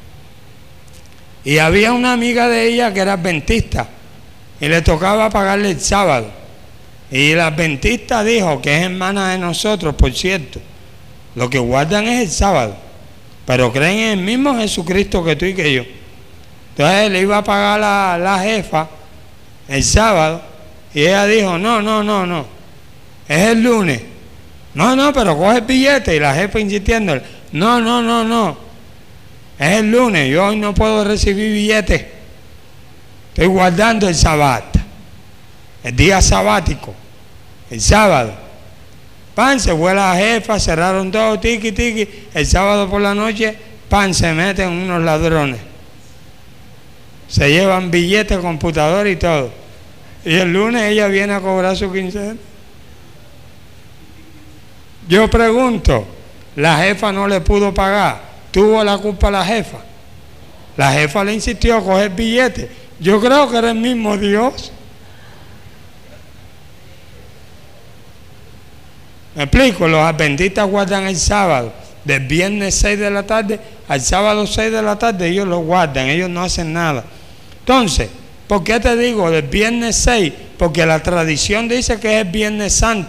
S1: y había una amiga de ella que era adventista y le tocaba pagarle el sábado, y la adventista dijo, que es hermana de nosotros, por cierto, lo que guardan es el sábado, pero creen en el mismo Jesucristo que tú y que yo. Entonces le iba a pagar la, la jefa el sábado, y ella dijo, no, no, no, no, es el lunes. No, no, pero coge el billete. Y la jefa insistiendo, no, no, no, no, es el lunes, yo hoy no puedo recibir billete, estoy guardando el sábado, el día sabático, el sábado. Pan, se fue la jefa, cerraron todo, tiki, tiki. El sábado por la noche, pan, se meten unos ladrones, se llevan billetes, computador y todo. Y el lunes ella viene a cobrar su quincena. Yo pregunto, la jefa no le pudo pagar, ¿tuvo la culpa la jefa? La jefa le insistió a coger billetes. Yo creo que era el mismo Dios. Me explico, los adventistas guardan el sábado, del viernes seis de la tarde al sábado seis de la tarde, ellos lo guardan, ellos no hacen nada. Entonces, ¿por qué te digo del viernes seis? Porque la tradición dice que es el Viernes Santo,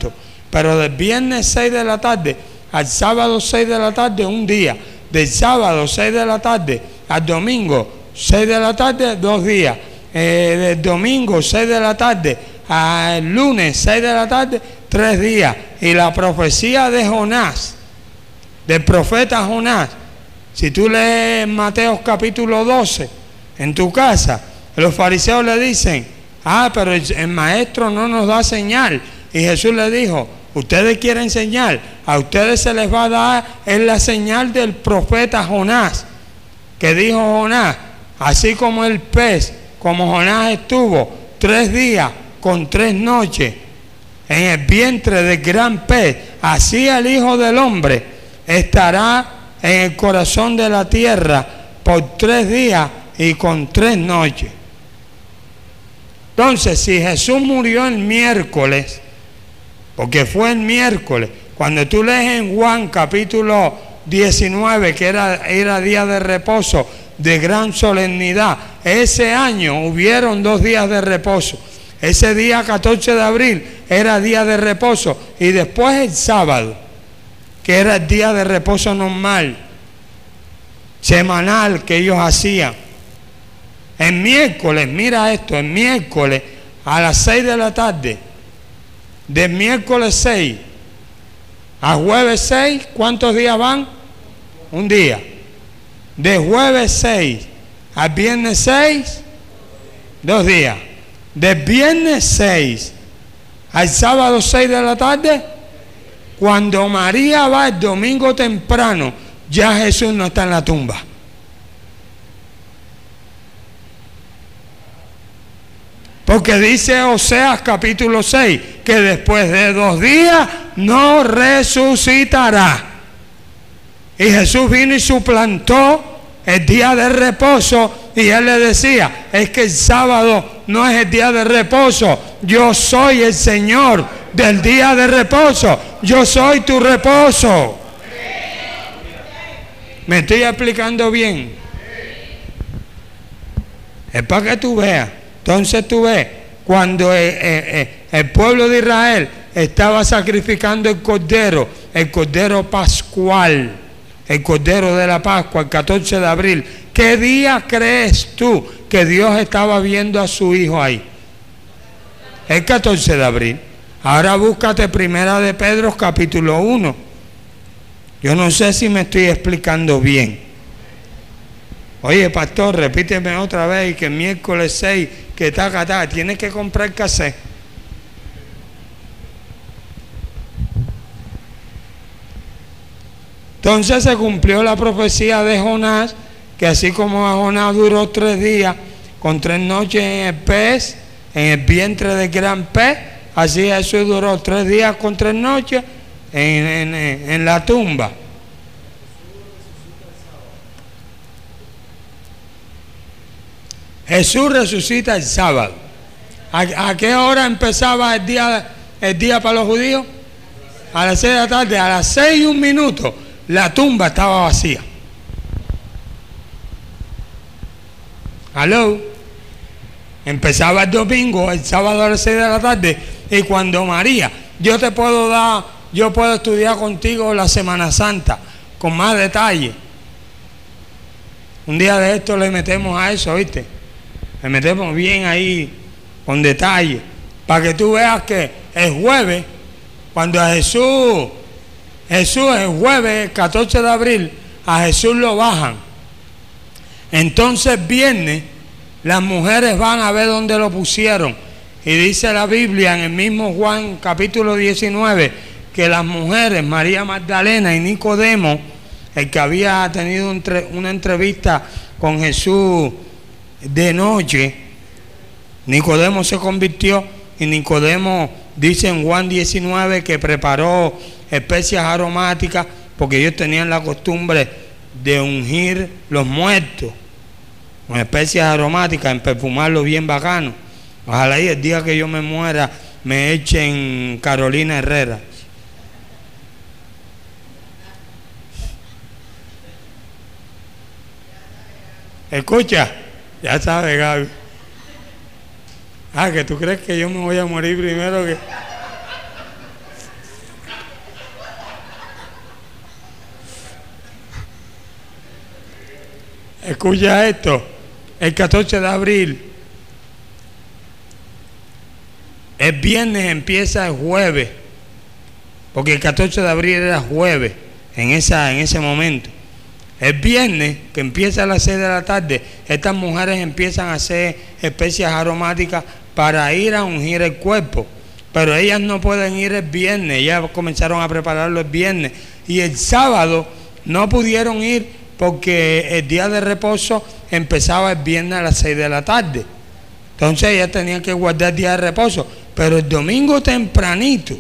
S1: Pero del viernes seis de la tarde al sábado seis de la tarde, un día. Del sábado seis de la tarde al domingo seis de la tarde, dos días. Eh, del domingo seis de la tarde al lunes seis de la tarde, tres días. Y la profecía de Jonás, del profeta Jonás, si tú lees Mateo capítulo doce en tu casa, los fariseos le dicen: ah, pero el, el maestro no nos da señal. Y Jesús le dijo: ustedes quieren señal, a ustedes se les va a dar es la señal del profeta Jonás, que dijo Jonás: así como el pez, como Jonás estuvo tres días con tres noches en el vientre del gran pez, así el Hijo del Hombre estará en el corazón de la tierra por tres días y con tres noches. Entonces, si Jesús murió el miércoles, porque fue el miércoles, cuando tú lees en Juan capítulo diecinueve, que era, era día de reposo, de gran solemnidad, ese año hubieron dos días de reposo. Ese día catorce de abril era día de reposo, y después el sábado, que era el día de reposo normal, semanal, que ellos hacían. El miércoles, mira esto, el miércoles a las seis de la tarde, del miércoles seis a jueves seis, ¿cuántos días van? Un día. De jueves seis al viernes seis, dos días. Del viernes seis al sábado seis de la tarde, cuando María va el domingo temprano, ya Jesús no está en la tumba. Porque dice Oseas capítulo seis, que después de dos días no resucitará. Y Jesús vino y suplantó el día de reposo, y él le decía: es que el sábado no es el día de reposo, yo soy el Señor del día de reposo, yo soy tu reposo. ¿Me estoy explicando bien? Es para que tú veas. Entonces tú ves, cuando el, el, el pueblo de Israel estaba sacrificando el cordero, el cordero pascual, el cordero de la Pascua, el catorce de abril, ¿qué día crees tú que Dios estaba viendo a su hijo ahí? El catorce de abril. Ahora búscate Primera de Pedro capítulo uno. Yo no sé si me estoy explicando bien. Oye, pastor, repíteme otra vez, que el miércoles seis, que taca, taca, tienes que comprar cassette. Entonces se cumplió la profecía de Jonás, que así como Jonás duró tres días con tres noches en el pez, en el vientre del gran pez, así Jesús duró tres días con tres noches en, en, en la tumba. Jesús resucita el sábado. ¿A, a qué hora empezaba el día, el día para los judíos? A las seis de la tarde. A las seis y un minuto la tumba estaba vacía. ¿Aló? Empezaba el domingo, el sábado a las seis de la tarde. Y cuando María, yo te puedo dar, yo puedo estudiar contigo la Semana Santa con más detalle. Un día de esto le metemos a eso, ¿viste? Le metemos bien ahí, con detalle, para que tú veas que el jueves, cuando a Jesús, Jesús el jueves, catorce de abril, a Jesús lo bajan. Entonces viernes, las mujeres van a ver dónde lo pusieron. Y dice la Biblia en el mismo Juan capítulo diecinueve, que las mujeres, María Magdalena y Nicodemo, el que había tenido una entrevista con Jesús de noche, Nicodemo se convirtió, y Nicodemo dice en Juan diecinueve que preparó especias aromáticas, porque ellos tenían la costumbre de ungir los muertos con especias aromáticas, en perfumarlos bien bacano. Ojalá y el día que yo me muera me echen Carolina Herrera. Escucha. Ya sabes, Gaby. Ah, que tú crees que yo me voy a morir primero que... escucha esto, el catorce de abril, el viernes empieza el jueves, porque el catorce de abril era jueves, en, esa, en ese momento. El viernes, que empieza a las seis de la tarde, estas mujeres empiezan a hacer especias aromáticas para ir a ungir el cuerpo. Pero ellas no pueden ir el viernes, ellas comenzaron a prepararlo el viernes. Y el sábado no pudieron ir porque el día de reposo empezaba el viernes a las seis de la tarde. Entonces ellas tenían que guardar el día de reposo. Pero el domingo tempranito,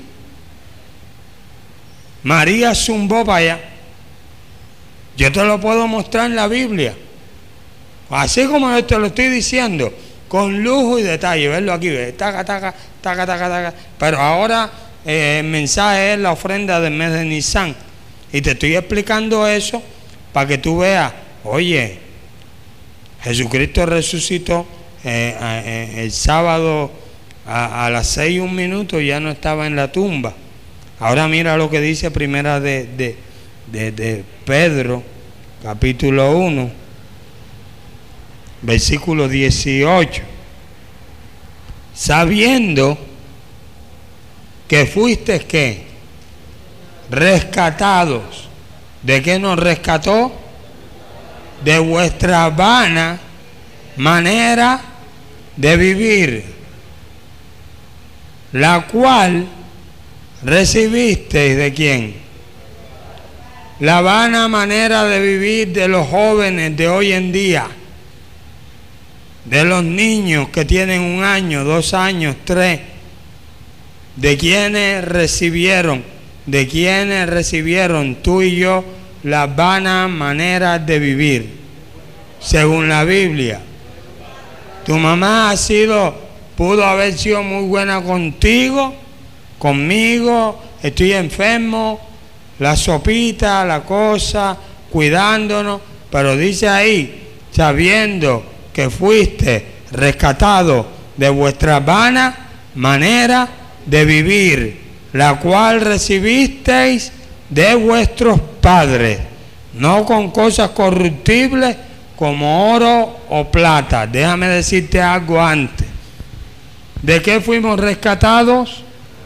S1: María zumbó para allá. Yo te lo puedo mostrar en la Biblia. Así como yo te lo estoy diciendo, con lujo y detalle. Verlo aquí, ¿ves? Taca, taca, taca, taca, taca. Pero ahora eh, el mensaje es la ofrenda del mes de Nisan. Y te estoy explicando eso para que tú veas, oye, Jesucristo resucitó eh, eh, el sábado a, a las seis y un minuto, ya no estaba en la tumba. Ahora mira lo que dice primera de, de, de, de Pedro, capítulo uno, versículo dieciocho. Sabiendo que fuiste, ¿qué? Rescatados. ¿De qué nos rescató? De vuestra vana manera de vivir, la cual recibisteis ¿de quién? La vana manera de vivir de los jóvenes de hoy en día, de los niños que tienen un año, dos años, tres, de quienes recibieron, de quienes recibieron tú y yo las vanas maneras de vivir, según la Biblia. Tu mamá ha sido, pudo haber sido muy buena contigo, conmigo, estoy enfermo, la sopita, la cosa, cuidándonos, pero dice ahí, sabiendo que fuiste rescatado de vuestra vana manera de vivir, la cual recibisteis de vuestros padres, no con cosas corruptibles como oro o plata. Déjame decirte algo antes. ¿De qué fuimos rescatados?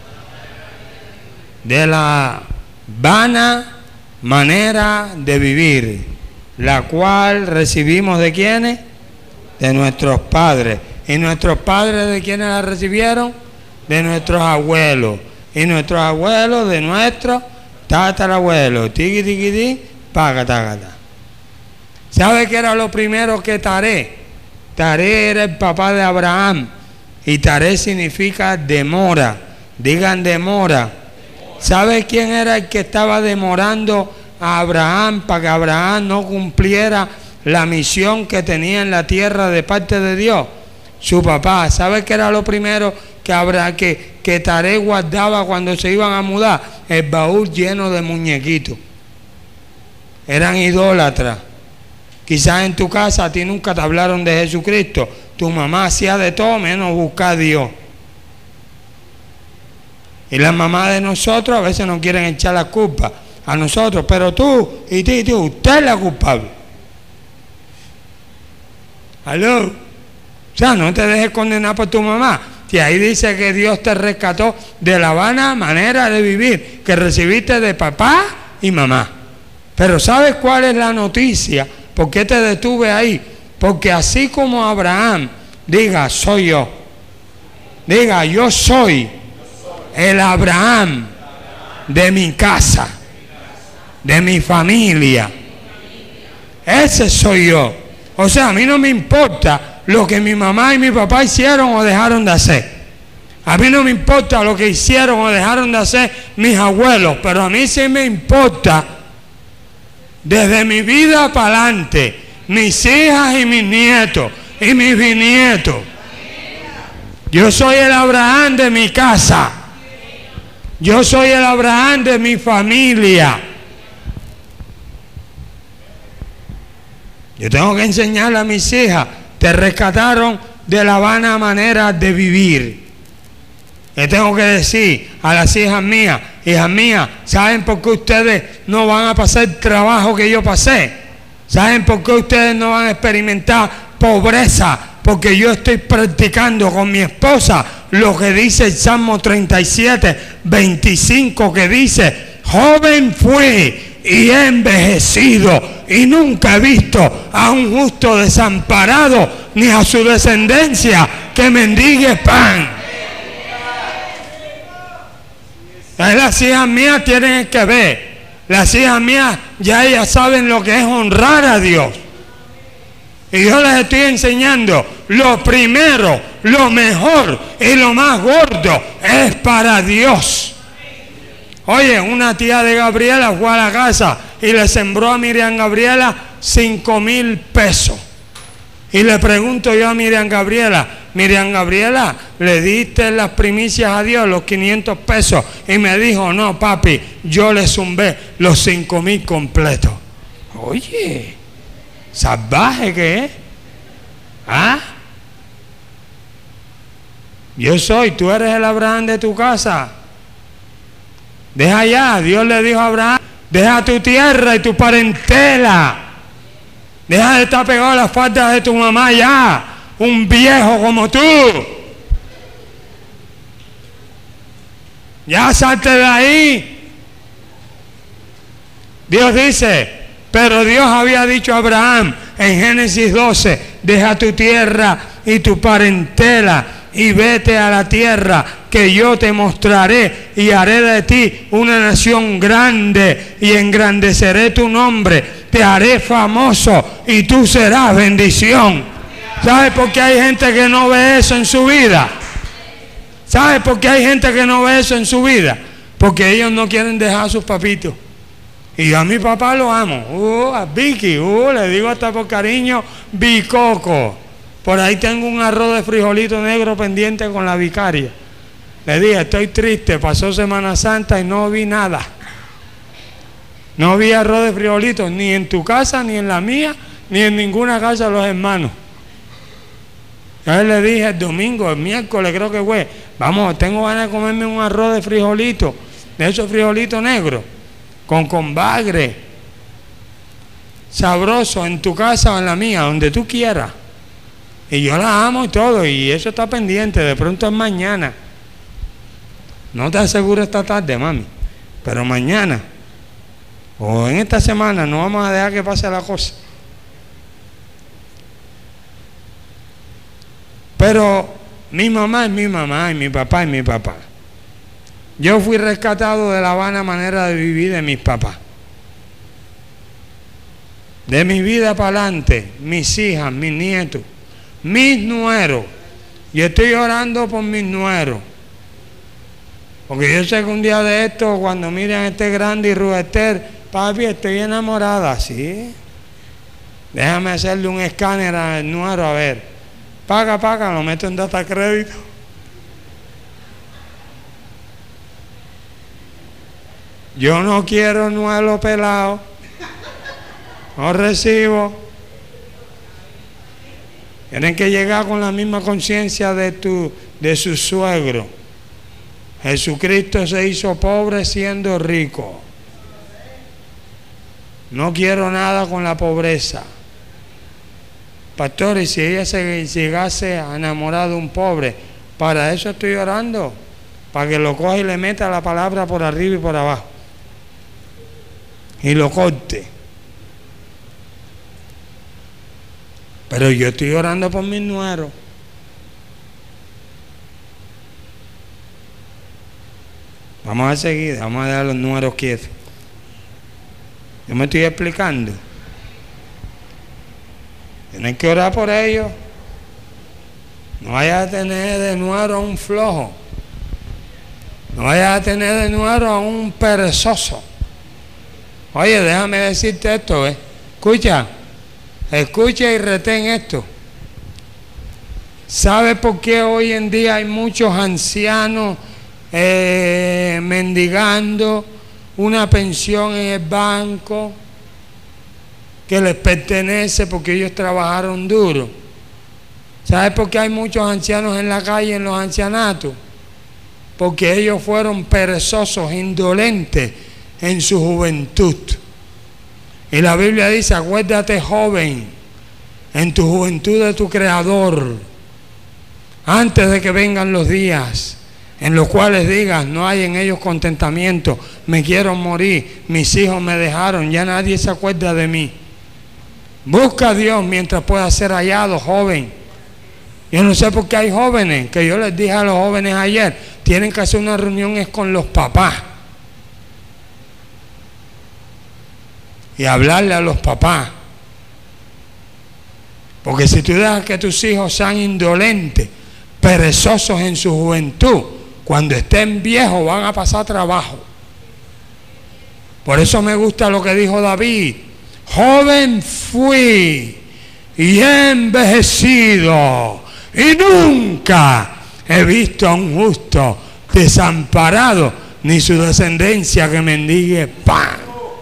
S1: De la vana manera de vivir, la cual recibimos ¿de quiénes? De nuestros padres. ¿Y nuestros padres de quiénes la recibieron? De nuestros abuelos. Y nuestros abuelos de nuestros tatarabuelos. Tiki tiki tiki, paga tagata. ¿Sabe qué era lo primero que Taré? Taré era el papá de Abraham. Y Taré significa demora. Digan demora. ¿Sabe quién era el que estaba demorando a Abraham para que Abraham no cumpliera la misión que tenía en la tierra de parte de Dios? Su papá. ¿Sabe qué era lo primero que, Abraham, que, que Taré guardaba cuando se iban a mudar? El baúl lleno de muñequitos. Eran idólatras. Quizás en tu casa a ti nunca te hablaron de Jesucristo. Tu mamá hacía de todo menos buscar a Dios. Y las mamás de nosotros a veces nos quieren echar la culpa a nosotros, pero tú y tú y tú, usted es la culpable. ¿Aló? O sea, no te dejes condenar por tu mamá. Si ahí dice que Dios te rescató de la vana manera de vivir que recibiste de papá y mamá. Pero ¿sabes cuál es la noticia? ¿Por qué te detuve ahí? Porque así como Abraham diga, soy yo. Diga, yo soy el Abraham de mi casa, de mi familia. Ese soy yo. O sea, a mí no me importa lo que mi mamá y mi papá hicieron o dejaron de hacer. A mí no me importa lo que hicieron o dejaron de hacer mis abuelos, pero a mí sí me importa desde mi vida para adelante, mis hijas y mis nietos y mis bisnietos. Yo soy el Abraham de mi casa. Yo soy el Abraham de mi familia. Yo tengo que enseñarle a mis hijas, te rescataron de la vana manera de vivir. Le tengo que decir a las hijas mías, hijas mías, ¿saben por qué ustedes no van a pasar el trabajo que yo pasé? ¿Saben por qué ustedes no van a experimentar pobreza? Porque yo estoy practicando con mi esposa lo que dice el Salmo treinta y siete, veinticinco, que dice: joven fui y he envejecido y nunca he visto a un justo desamparado ni a su descendencia que mendigue pan. Las hijas mías tienen que ver. Las hijas mías ya ellas saben lo que es honrar a Dios. Y yo les estoy enseñando lo primero, lo mejor y lo más gordo es para Dios. Oye, una tía de Gabriela fue a la casa y le sembró a Miriam Gabriela cinco mil pesos. Y le pregunto yo a Miriam Gabriela: Miriam Gabriela, ¿le diste las primicias a Dios, los quinientos pesos? Y me dijo: no, papi, yo le zumbé los cinco mil completos. Oye, salvaje que es. ¿Ah? Yo soy, tú eres el Abraham de tu casa. Deja allá, Dios le dijo a Abraham: deja tu tierra y tu parentela. Deja de estar pegado a las faldas de tu mamá ya, un viejo como tú. Ya salte de ahí. Dios dice, pero Dios había dicho a Abraham en Génesis doce: deja tu tierra y tu parentela y vete a la tierra que yo te mostraré, y haré de ti una nación grande y engrandeceré tu nombre. Te haré famoso y tú serás bendición. ¿Sabes por qué hay gente que no ve eso en su vida? ¿Sabes por qué hay gente que no ve eso en su vida? Porque ellos no quieren dejar a sus papitos. Y yo a mi papá lo amo. Uh, a Vicky, uh, le digo hasta por cariño, Bicoco. Por ahí tengo un arroz de frijolito negro pendiente con la vicaria. Le dije: estoy triste, pasó Semana Santa y no vi nada. No vi arroz de frijolitos, ni en tu casa, ni en la mía, ni en ninguna casa de los hermanos. A él le dije el domingo, el miércoles creo que fue: vamos, tengo ganas de comerme un arroz de frijolitos, de esos frijolitos negros, con convagre, sabroso, en tu casa o en la mía, donde tú quieras. Y yo la amo y todo, y eso está pendiente, de pronto es mañana. No te aseguro esta tarde, mami, pero mañana o en esta semana no vamos a dejar que pase la cosa. Pero mi mamá es mi mamá y mi papá es mi papá. Yo fui rescatado de la vana manera de vivir de mis papás. De mi vida para adelante, mis hijas, mis nietos, mis nueros. Yo estoy orando por mis nueros. Porque yo sé que un día de esto, cuando miren a este grande y Ruester: papi, estoy enamorada. ¿Sí? Déjame hacerle un escáner al nuero, a ver. Paga, paga, lo meto en data crédito. Yo no quiero nuelo pelado. No recibo. Tienen que llegar con la misma conciencia de tu, de su suegro. Jesucristo se hizo pobre siendo rico. No quiero nada con la pobreza. Pastor, y si ella se llegase a enamorar de un pobre, para eso estoy orando, para que lo coja y le meta la palabra por arriba y por abajo y lo corte. Pero yo estoy orando por mis nueros. Vamos a seguir, vamos a dejar los nueros quietos. Yo me estoy explicando. Tienen que orar por ellos. No vayas a tener de nuevo a un flojo. No vayas a tener de nuevo a un perezoso. Oye, déjame decirte esto, ¿eh? Escucha, escucha y retén esto. ¿Sabe por qué hoy en día hay muchos ancianos eh, mendigando una pensión en el banco que les pertenece porque ellos trabajaron duro? ¿Sabe por qué hay muchos ancianos en la calle, en los ancianatos? Porque ellos fueron perezosos, indolentes en su juventud. Y la Biblia dice, acuérdate, joven, en tu juventud de tu Creador, antes de que vengan los días en los cuales digas, no hay en ellos contentamiento, me quiero morir, mis hijos me dejaron, ya nadie se acuerda de mí. Busca a Dios mientras pueda ser hallado, joven. Yo no sé por qué hay jóvenes, que yo les dije a los jóvenes ayer, tienen que hacer una reunión es con los papás. Y hablarle a los papás. Porque si tú dejas que tus hijos sean indolentes, perezosos en su juventud, cuando estén viejos van a pasar trabajo. Por eso me gusta lo que dijo David. Joven fui y he envejecido y nunca he visto a un justo desamparado ni su descendencia que mendigue pan.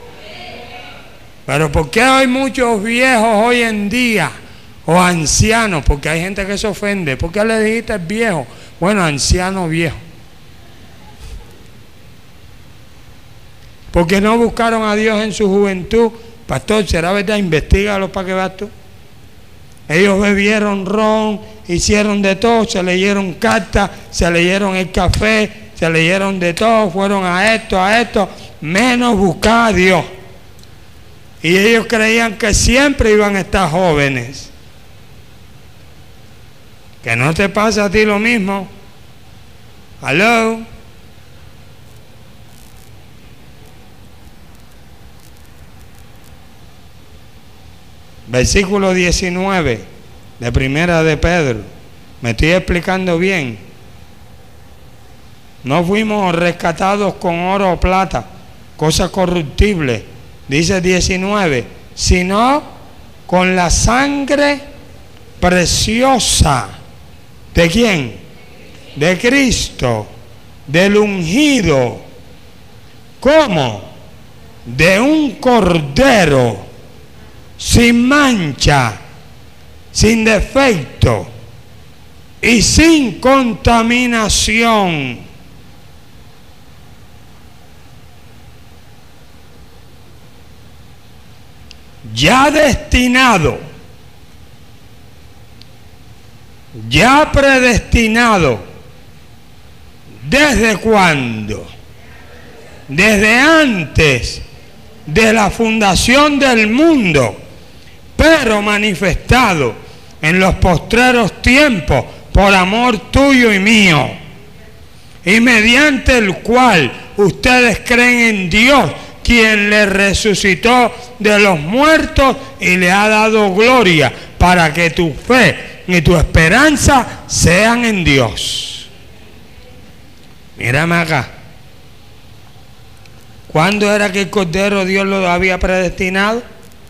S1: Pero ¿por qué hay muchos viejos hoy en día o ancianos? Porque hay gente que se ofende. ¿Por qué le dijiste viejo? Bueno, anciano viejo. Porque no buscaron a Dios en su juventud. Pastor, ¿será verdad? Investígalo para que veas tú. Ellos bebieron ron, hicieron de todo, se leyeron cartas, se leyeron el café, se leyeron de todo, fueron a esto, a esto, menos buscar a Dios. Y ellos creían que siempre iban a estar jóvenes. Que no te pasa a ti lo mismo. ¿Aló? Versículo diecinueve de Primera de Pedro. ¿Me estoy explicando bien? No fuimos rescatados con oro o plata, cosas corruptibles, dice diecinueve, sino con la sangre preciosa. ¿De quién? De Cristo, del ungido. ¿Cómo? De un cordero sin mancha, sin defecto y sin contaminación. Ya destinado, ya predestinado. ¿Desde cuándo? Desde antes de la fundación del mundo, pero manifestado en los postreros tiempos por amor tuyo y mío, y mediante el cual ustedes creen en Dios, quien le resucitó de los muertos y le ha dado gloria, para que tu fe y tu esperanza sean en Dios. Mírame acá. ¿Cuándo era que el Cordero Dios lo había predestinado?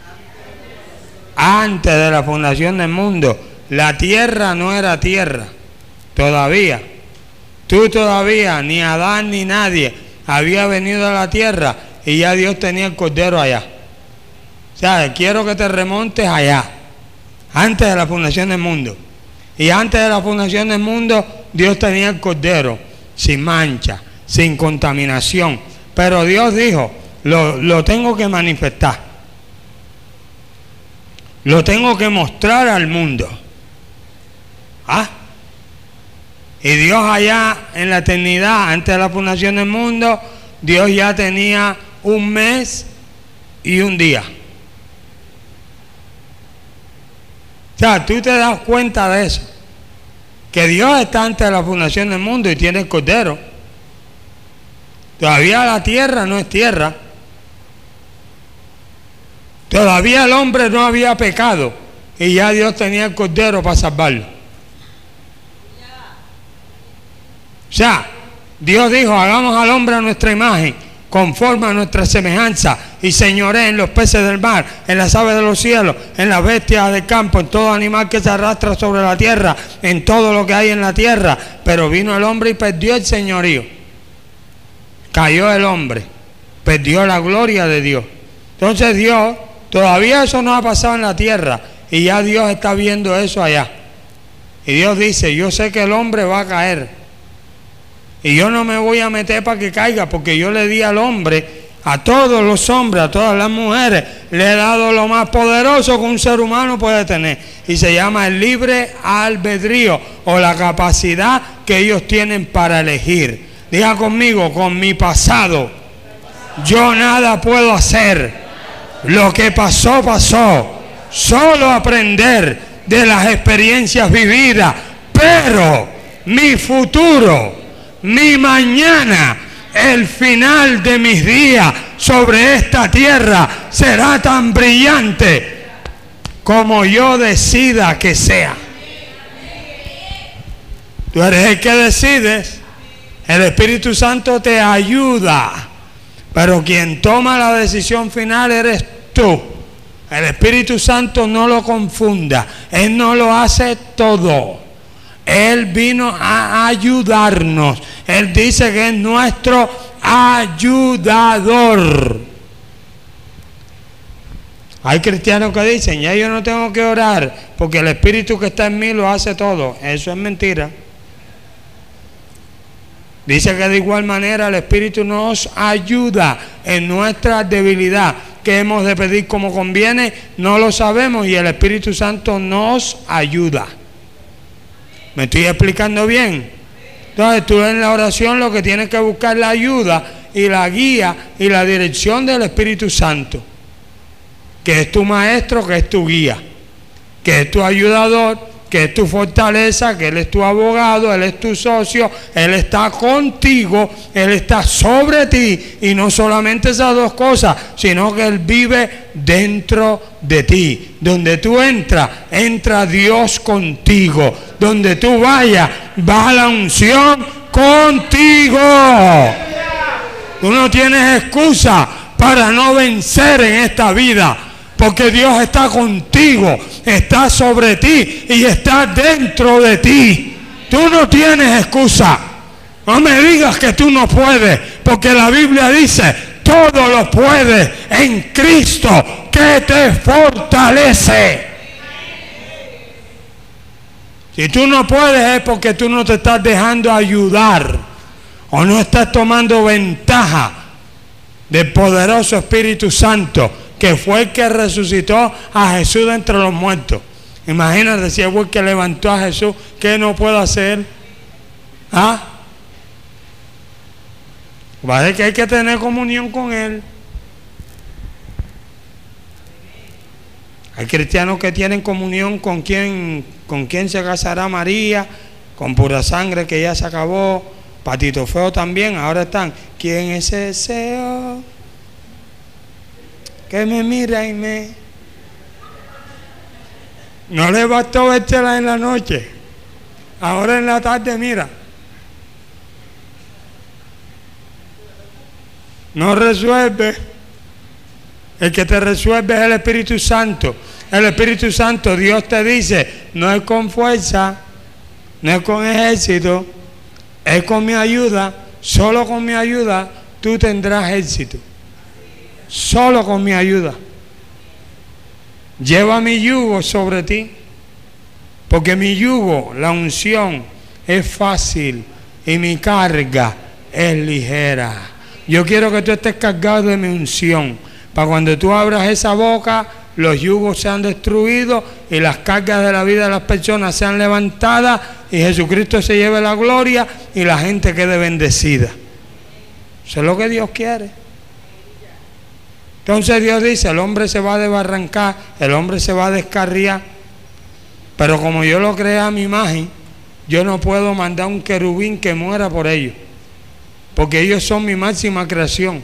S1: Antes de la fundación del mundo. La tierra no era tierra todavía. Tú todavía, ni Adán ni nadie había venido a la tierra y ya Dios tenía el Cordero allá. O sea, quiero que te remontes allá, antes de la fundación del mundo. Y antes de la fundación del mundo, Dios tenía el Cordero sin mancha, sin contaminación. Pero Dios dijo, lo, lo tengo que manifestar. Lo tengo que mostrar al mundo. ¿Ah? Y Dios allá en la eternidad, antes de la fundación del mundo, Dios ya tenía un mes y un día. O sea, tú te das cuenta de eso. Que Dios está antes de la fundación del mundo y tiene el Cordero. Todavía la tierra no es tierra. Todavía el hombre no había pecado y ya Dios tenía el Cordero para salvarlo. O sea, Dios dijo, hagamos al hombre a nuestra imagen, conforme a nuestra semejanza, y señoree en los peces del mar, en las aves de los cielos, en las bestias del campo, en todo animal que se arrastra sobre la tierra, en todo lo que hay en la tierra. Pero vino el hombre y perdió el señorío. Cayó el hombre, perdió la gloria de Dios. Entonces Dios, todavía eso no ha pasado en la tierra, y ya Dios está viendo eso allá. Y Dios dice, yo sé que el hombre va a caer, y yo no me voy a meter para que caiga, porque yo le di al hombre a todos los hombres, a todas las mujeres, le he dado lo más poderoso que un ser humano puede tener. Y se llama el libre albedrío, o la capacidad que ellos tienen para elegir. Diga conmigo, con mi pasado, yo nada puedo hacer. Lo que pasó, pasó. Solo aprender de las experiencias vividas. Pero mi futuro, mi mañana, el final de mis días sobre esta tierra será tan brillante como yo decida que sea. Tú eres el que decides. El Espíritu Santo te ayuda, pero quien toma la decisión final eres tú. El Espíritu Santo no lo confunda. Él no lo hace todo. Él vino a ayudarnos. Él dice que es nuestro ayudador. Hay cristianos que dicen, ya yo no tengo que orar porque el Espíritu que está en mí lo hace todo. Eso es mentira. Dice que de igual manera el Espíritu nos ayuda en nuestra debilidad. ¿Qué hemos de pedir como conviene? No lo sabemos, y el Espíritu Santo nos ayuda. ¿Me estoy explicando bien? Entonces tú en la oración lo que tienes que buscar es la ayuda y la guía y la dirección del Espíritu Santo, que es tu maestro, que es tu guía, que es tu ayudador, que es tu fortaleza, que Él es tu abogado, Él es tu socio, Él está contigo, Él está sobre ti, y no solamente esas dos cosas, sino que Él vive dentro de ti. Donde tú entras, entra Dios contigo. Donde tú vayas, va la unción contigo. Tú no tienes excusa para no vencer en esta vida, porque Dios está contigo, está sobre ti y está dentro de ti. Tú no tienes excusa. No me digas que tú no puedes, porque la Biblia dice, todo lo puedes en Cristo que te fortalece. Si tú no puedes es porque tú no te estás dejando ayudar o no estás tomando ventaja del poderoso Espíritu Santo, que fue el que resucitó a Jesús de entre los muertos. Imagínate si fue el que levantó a Jesús, ¿qué no puede hacer? ¿Ah? Vale, que hay que tener comunión con Él. Hay cristianos que tienen comunión con quien, con quien se casará María, con pura sangre que ya se acabó, Patito Feo también, ahora están. ¿Quién es ese oh, que me mira y me... No le bastó vértela en la noche, ahora en la tarde mira. No resuelve. El que te resuelve es el Espíritu Santo. El Espíritu Santo, Dios te dice, no es con fuerza, no es con ejército, es con mi ayuda. Solo con mi ayuda tú tendrás éxito. Solo con mi ayuda. Lleva mi yugo sobre ti, porque mi yugo, la unción, es fácil y mi carga es ligera. Yo quiero que tú estés cargado de mi unción, para cuando tú abras esa boca, los yugos sean destruidos y las cargas de la vida de las personas sean levantadas y Jesucristo se lleve la gloria y la gente quede bendecida. Eso es lo que Dios quiere. Entonces Dios dice, el hombre se va a desbarrancar, el hombre se va a descarriar, pero como yo lo creé a mi imagen, yo no puedo mandar un querubín que muera por ellos, porque ellos son mi máxima creación.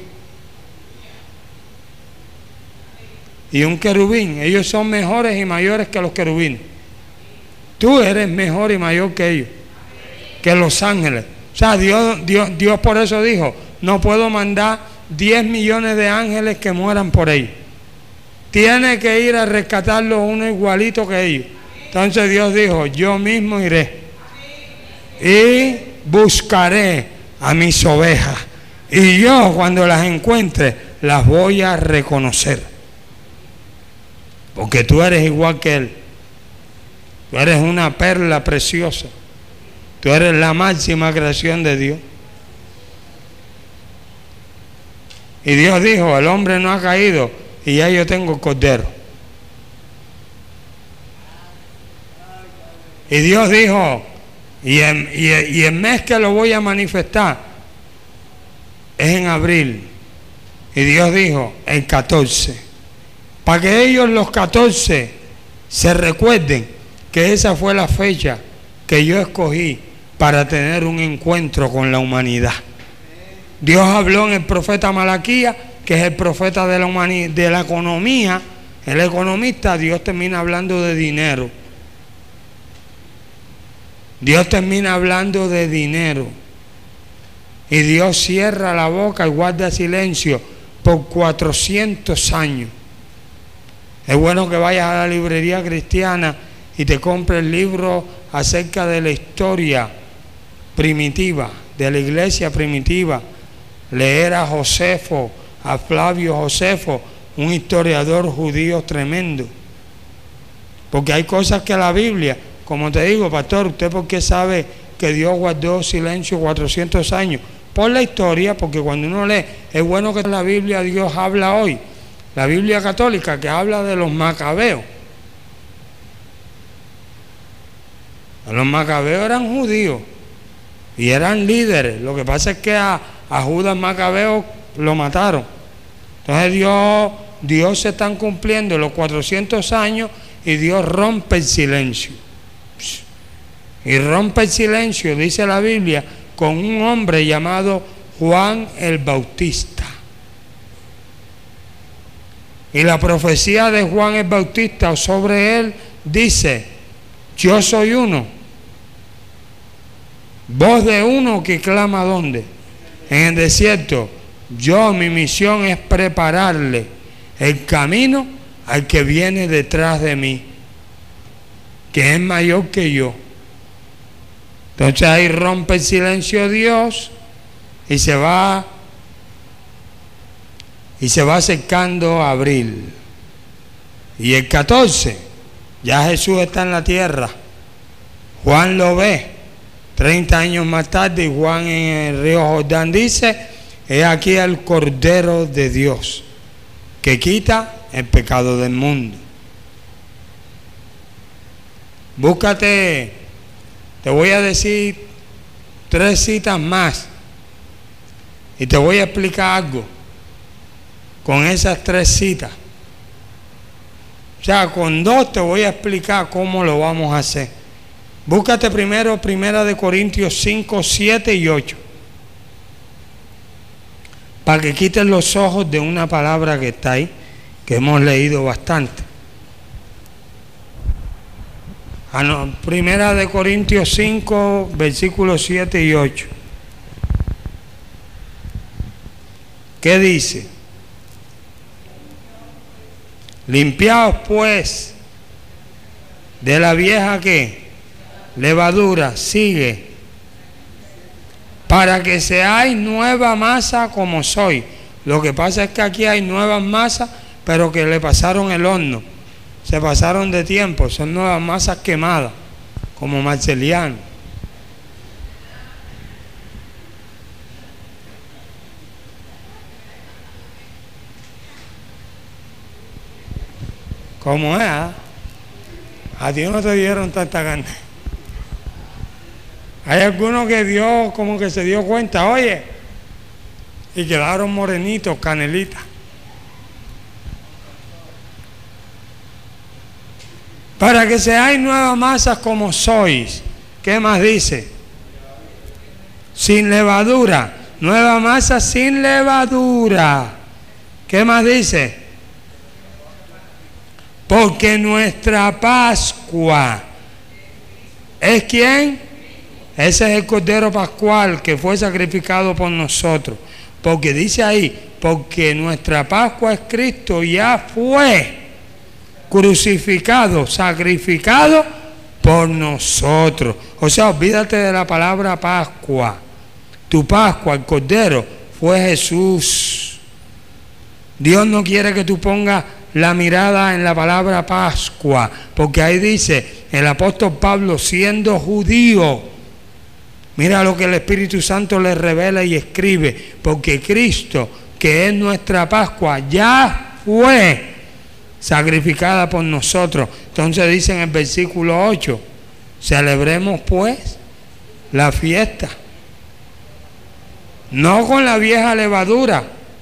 S1: Y un querubín, ellos son mejores y mayores que los querubines. Tú eres mejor y mayor que ellos, que los ángeles. O sea, Dios, Dios, Dios por eso dijo, no puedo mandar diez millones de ángeles que mueran por ellos. Tiene que ir a rescatarlos uno igualito que ellos. Entonces Dios dijo, yo mismo iré y buscaré a mis ovejas, y yo cuando las encuentre las voy a reconocer, porque tú eres igual que Él. Tú eres una perla preciosa, tú eres la máxima creación de Dios. Y Dios dijo, el hombre no ha caído y ya yo tengo el cordero. Y Dios dijo, y el, y, el, y el mes que lo voy a manifestar es en abril. Y Dios dijo, el catorce. Para que ellos los catorce se recuerden que esa fue la fecha que yo escogí para tener un encuentro con la humanidad. Dios habló en el profeta Malaquías, que es el profeta de la humanidad, de la economía, el economista. Dios termina hablando de dinero. Dios termina hablando de dinero. Y Dios cierra la boca y guarda silencio por cuatrocientos años. Es bueno que vayas a la librería cristiana y te compres el libro acerca de la historia primitiva, de la iglesia primitiva. Leer a Josefo, a Flavio Josefo, un historiador judío tremendo. Porque hay cosas que la Biblia, como te digo, pastor, ¿usted por qué sabe que Dios guardó silencio cuatrocientos años? Por la historia, porque cuando uno lee, es bueno que la Biblia Dios habla hoy. La Biblia católica que habla de los macabeos. Los macabeos eran judíos y eran líderes. Lo que pasa es que a, a Judas Macabeo lo mataron. Entonces Dios, Dios se están cumpliendo los cuatrocientos años y Dios rompe el silencio. Y rompe el silencio, dice la Biblia, con un hombre llamado Juan el Bautista. Y la profecía de Juan el Bautista sobre él dice, yo soy uno, voz de uno que clama ¿dónde? En el desierto. Yo, mi misión es prepararle el camino al que viene detrás de mí, que es mayor que yo. Entonces ahí rompe el silencio Dios y se va y se va acercando a abril. Y el catorce, ya Jesús está en la tierra. Juan lo ve treinta años más tarde y Juan en el río Jordán dice, he aquí el Cordero de Dios que quita el pecado del mundo. Búscate, te voy a decir tres citas más y te voy a explicar algo con esas tres citas. O sea, con dos te voy a explicar cómo lo vamos a hacer. Búscate primero Primera de Corintios cinco, siete y ocho. Para que quites los ojos de una palabra que está ahí, que hemos leído bastante. Ah, no, Primera de Corintios cinco, versículos siete y ocho. ¿Qué dice? Limpiaos pues de la vieja que levadura, sigue, para que seáis nueva masa como soy. Lo que pasa es que aquí hay nuevas masas, pero que le pasaron el horno, se pasaron de tiempo, son nuevas masas quemadas, como Marceliano. ¿Cómo es? ¿Ah? A ti no te dieron tanta carne. Hay algunos que Dios como que se dio cuenta, oye, y quedaron morenitos, canelitas. Para que seáis nuevas masas como sois. ¿Qué más dice? Sin levadura. Nueva masa sin levadura. ¿Qué más dice? Porque nuestra Pascua es ¿quién? Ese es el Cordero Pascual que fue sacrificado por nosotros. Porque dice ahí, porque nuestra Pascua es Cristo, ya fue crucificado, sacrificado por nosotros. O sea, olvídate de la palabra Pascua. Tu Pascua, el Cordero, fue Jesús. Dios no quiere que tú pongas la mirada en la palabra Pascua, porque ahí dice el apóstol Pablo, siendo judío, mira lo que el Espíritu Santo le revela y escribe, porque Cristo que es nuestra Pascua, ya fue sacrificada por nosotros. Entonces dice en el versículo ocho, celebremos pues la fiesta, no con la vieja levadura.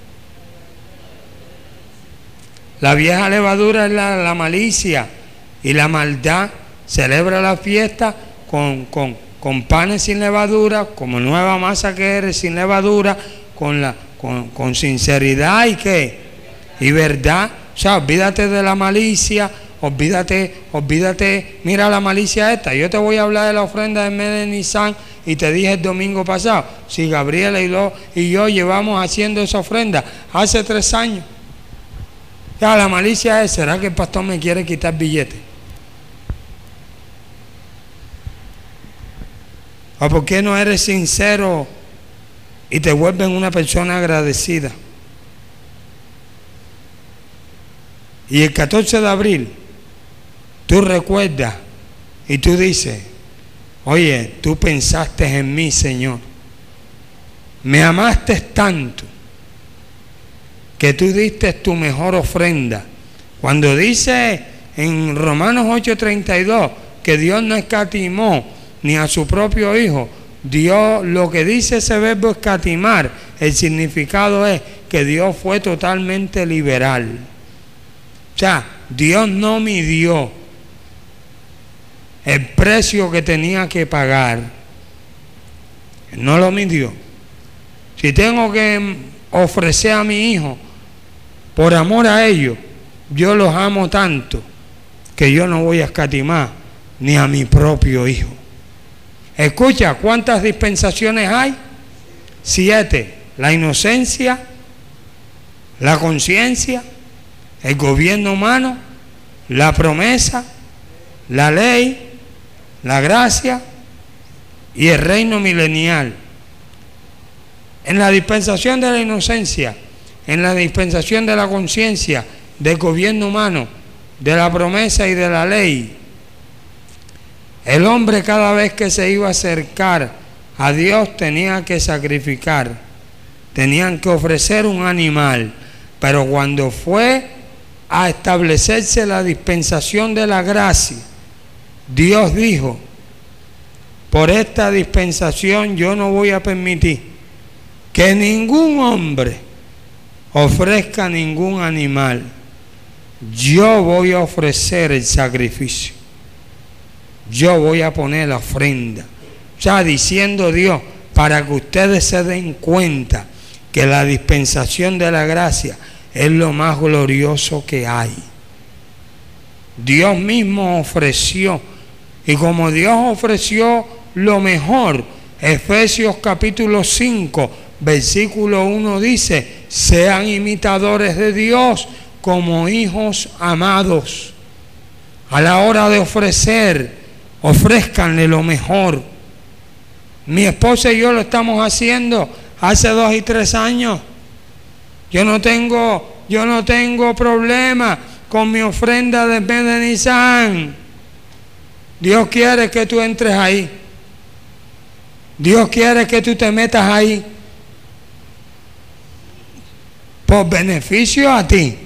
S1: La vieja levadura es la, la malicia y la maldad. Celebra la fiesta con, con, con panes sin levadura, como nueva masa que eres, sin levadura, con, la, con, con sinceridad y qué, y verdad. O sea, olvídate de la malicia, olvídate, olvídate, mira la malicia esta. Yo te voy a hablar de la ofrenda de mes de Nisan y te dije el domingo pasado, si Gabriela y, lo, y yo llevamos haciendo esa ofrenda hace tres años. Ya, la malicia es, ¿será que el pastor me quiere quitar billetes? ¿O por qué no eres sincero y te vuelves una persona agradecida? Y el catorce de abril, tú recuerdas y tú dices, oye, tú pensaste en mí, Señor. Me amaste tanto que tú diste tu mejor ofrenda. Cuando dice en Romanos ocho treinta y dos que Dios no escatimó ni a su propio Hijo, Dios, lo que dice ese verbo escatimar, el significado es que Dios fue totalmente liberal. O sea, Dios no midió el precio que tenía que pagar. No lo midió. Si tengo que ofrecer a mi hijo por amor a ellos, yo los amo tanto que yo no voy a escatimar ni a mi propio hijo. Escucha, ¿cuántas dispensaciones hay? Siete. La inocencia, la conciencia, el gobierno humano, la promesa, la ley, la gracia y el reino milenial. En la dispensación de la inocencia, en la dispensación de la conciencia, del gobierno humano, de la promesa y de la ley, el hombre cada vez que se iba a acercar a Dios tenía que sacrificar, tenían que ofrecer un animal. Pero cuando fue a establecerse la dispensación de la gracia, Dios dijo, por esta dispensación yo no voy a permitir que ningún hombre ofrezca ningún animal. Yo voy a ofrecer el sacrificio. Yo voy a poner la ofrenda. O sea, diciendo Dios, para que ustedes se den cuenta que la dispensación de la gracia es lo más glorioso que hay. Dios mismo ofreció, y como Dios ofreció lo mejor, Efesios capítulo cinco, versículo uno dice, sean imitadores de Dios como hijos amados. A la hora de ofrecer, ofrézcanle lo mejor. Mi esposa y yo lo estamos haciendo hace dos y tres años. Yo no tengo, yo no tengo problema con mi ofrenda de mes de Nisan. Dios quiere que tú entres ahí. Dios quiere que tú te metas ahí. Por beneficio a ti.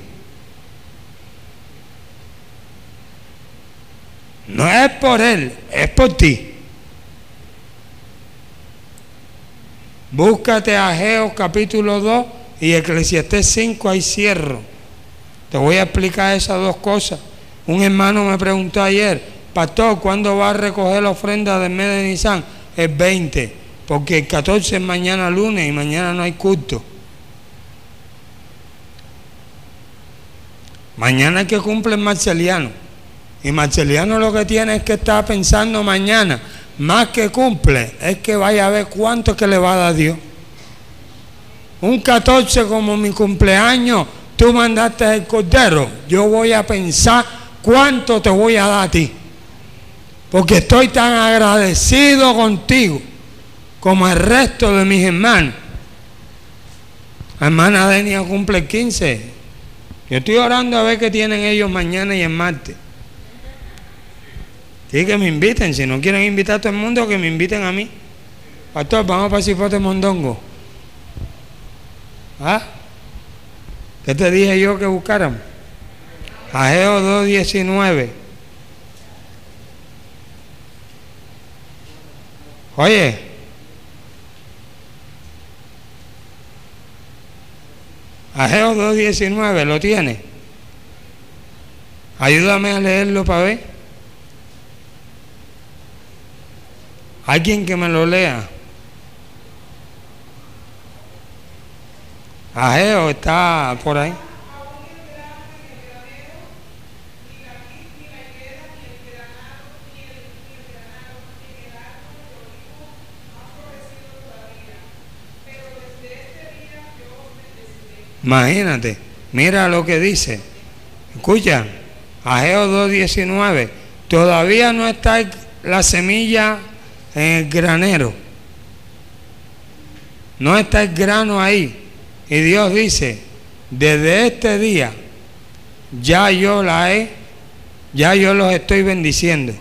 S1: No es por Él, es por ti. Búscate Ageo capítulo dos y Eclesiastés cinco, ahí cierro. Te voy a explicar esas dos cosas. Un hermano me preguntó ayer, pastor, ¿cuándo va a recoger la ofrenda del mes de Nisan? El veinte, porque el catorce es mañana lunes y mañana no hay culto. Mañana es que cumple el Marceliano. Y Marceliano lo que tiene es que está pensando mañana, más que cumple, es que vaya a ver cuánto es que le va a dar Dios. Un catorce como mi cumpleaños, tú mandaste el cordero, yo voy a pensar cuánto te voy a dar a ti. Porque estoy tan agradecido contigo como el resto de mis hermanos. La hermana Denia cumple el quince. Yo estoy orando a ver qué tienen ellos mañana y el martes. Sí, que me inviten. Si no quieren invitar a todo el mundo, que me inviten a mí. Pastor, vamos para Cipote Mondongo. ¿Ah? ¿Qué te dije yo que buscaran? Ageo dos diecinueve. Oye, Ageo dos diecinueve, ¿lo tiene? Ayúdame a leerlo para ver. Alguien que me lo lea. Ageo está por ahí. Imagínate, mira lo que dice. Escucha, Ageo dos diecinueve. Todavía no está la semilla en el granero. No está el grano ahí. Y Dios dice, desde este día ya yo la he, ya yo los estoy bendiciendo.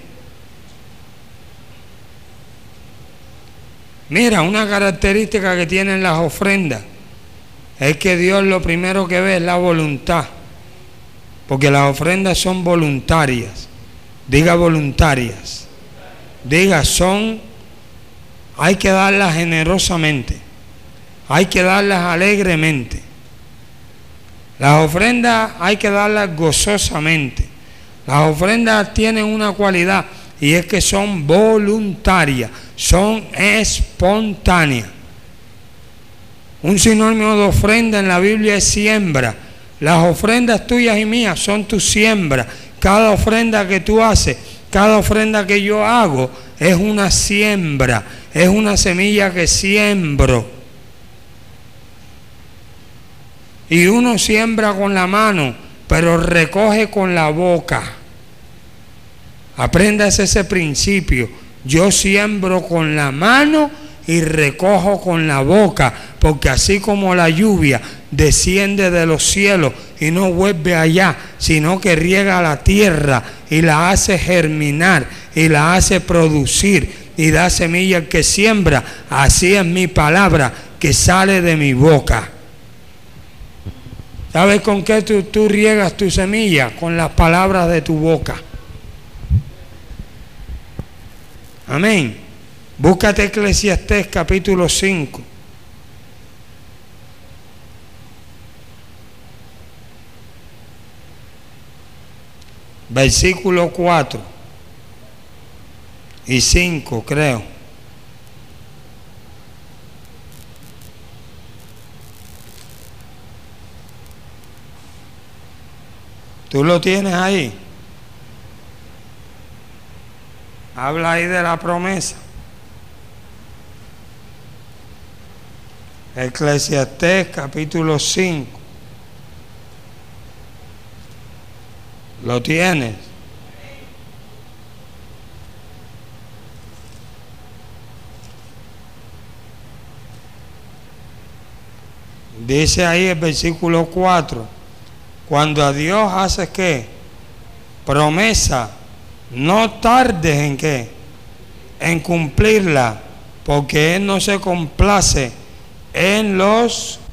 S1: Mira, una característica que tienen las ofrendas es que Dios lo primero que ve es la voluntad, porque las ofrendas son voluntarias. Diga voluntarias. Diga son, hay que darlas generosamente, hay que darlas alegremente. Las ofrendas hay que darlas gozosamente. Las ofrendas tienen una cualidad y es que son voluntarias, son espontáneas. Un sinónimo de ofrenda en la Biblia es siembra. Las ofrendas tuyas y mías son tu siembra. Cada ofrenda que tú haces, cada ofrenda que yo hago es una siembra, es una semilla que siembro. Y uno siembra con la mano, pero recoge con la boca. Aprendas ese principio. Yo siembro con la mano y recojo con la boca, porque así como la lluvia desciende de los cielos y no vuelve allá, sino que riega la tierra y la hace germinar y la hace producir y da semilla al que siembra, así es mi palabra que sale de mi boca. ¿Sabes con qué tú, tú riegas tu semilla? Con las palabras de tu boca. Amén. Búscate Eclesiastés capítulo cinco. Versículo cuatro y cinco, creo. ¿Tú lo tienes ahí? Habla ahí de la promesa. Eclesiastés capítulo cinco. ¿Lo tienes? Dice ahí el versículo cuatro. Cuando a Dios haces ¿qué? Promesa, no tardes en qué, en cumplirla, porque Él no se complace en los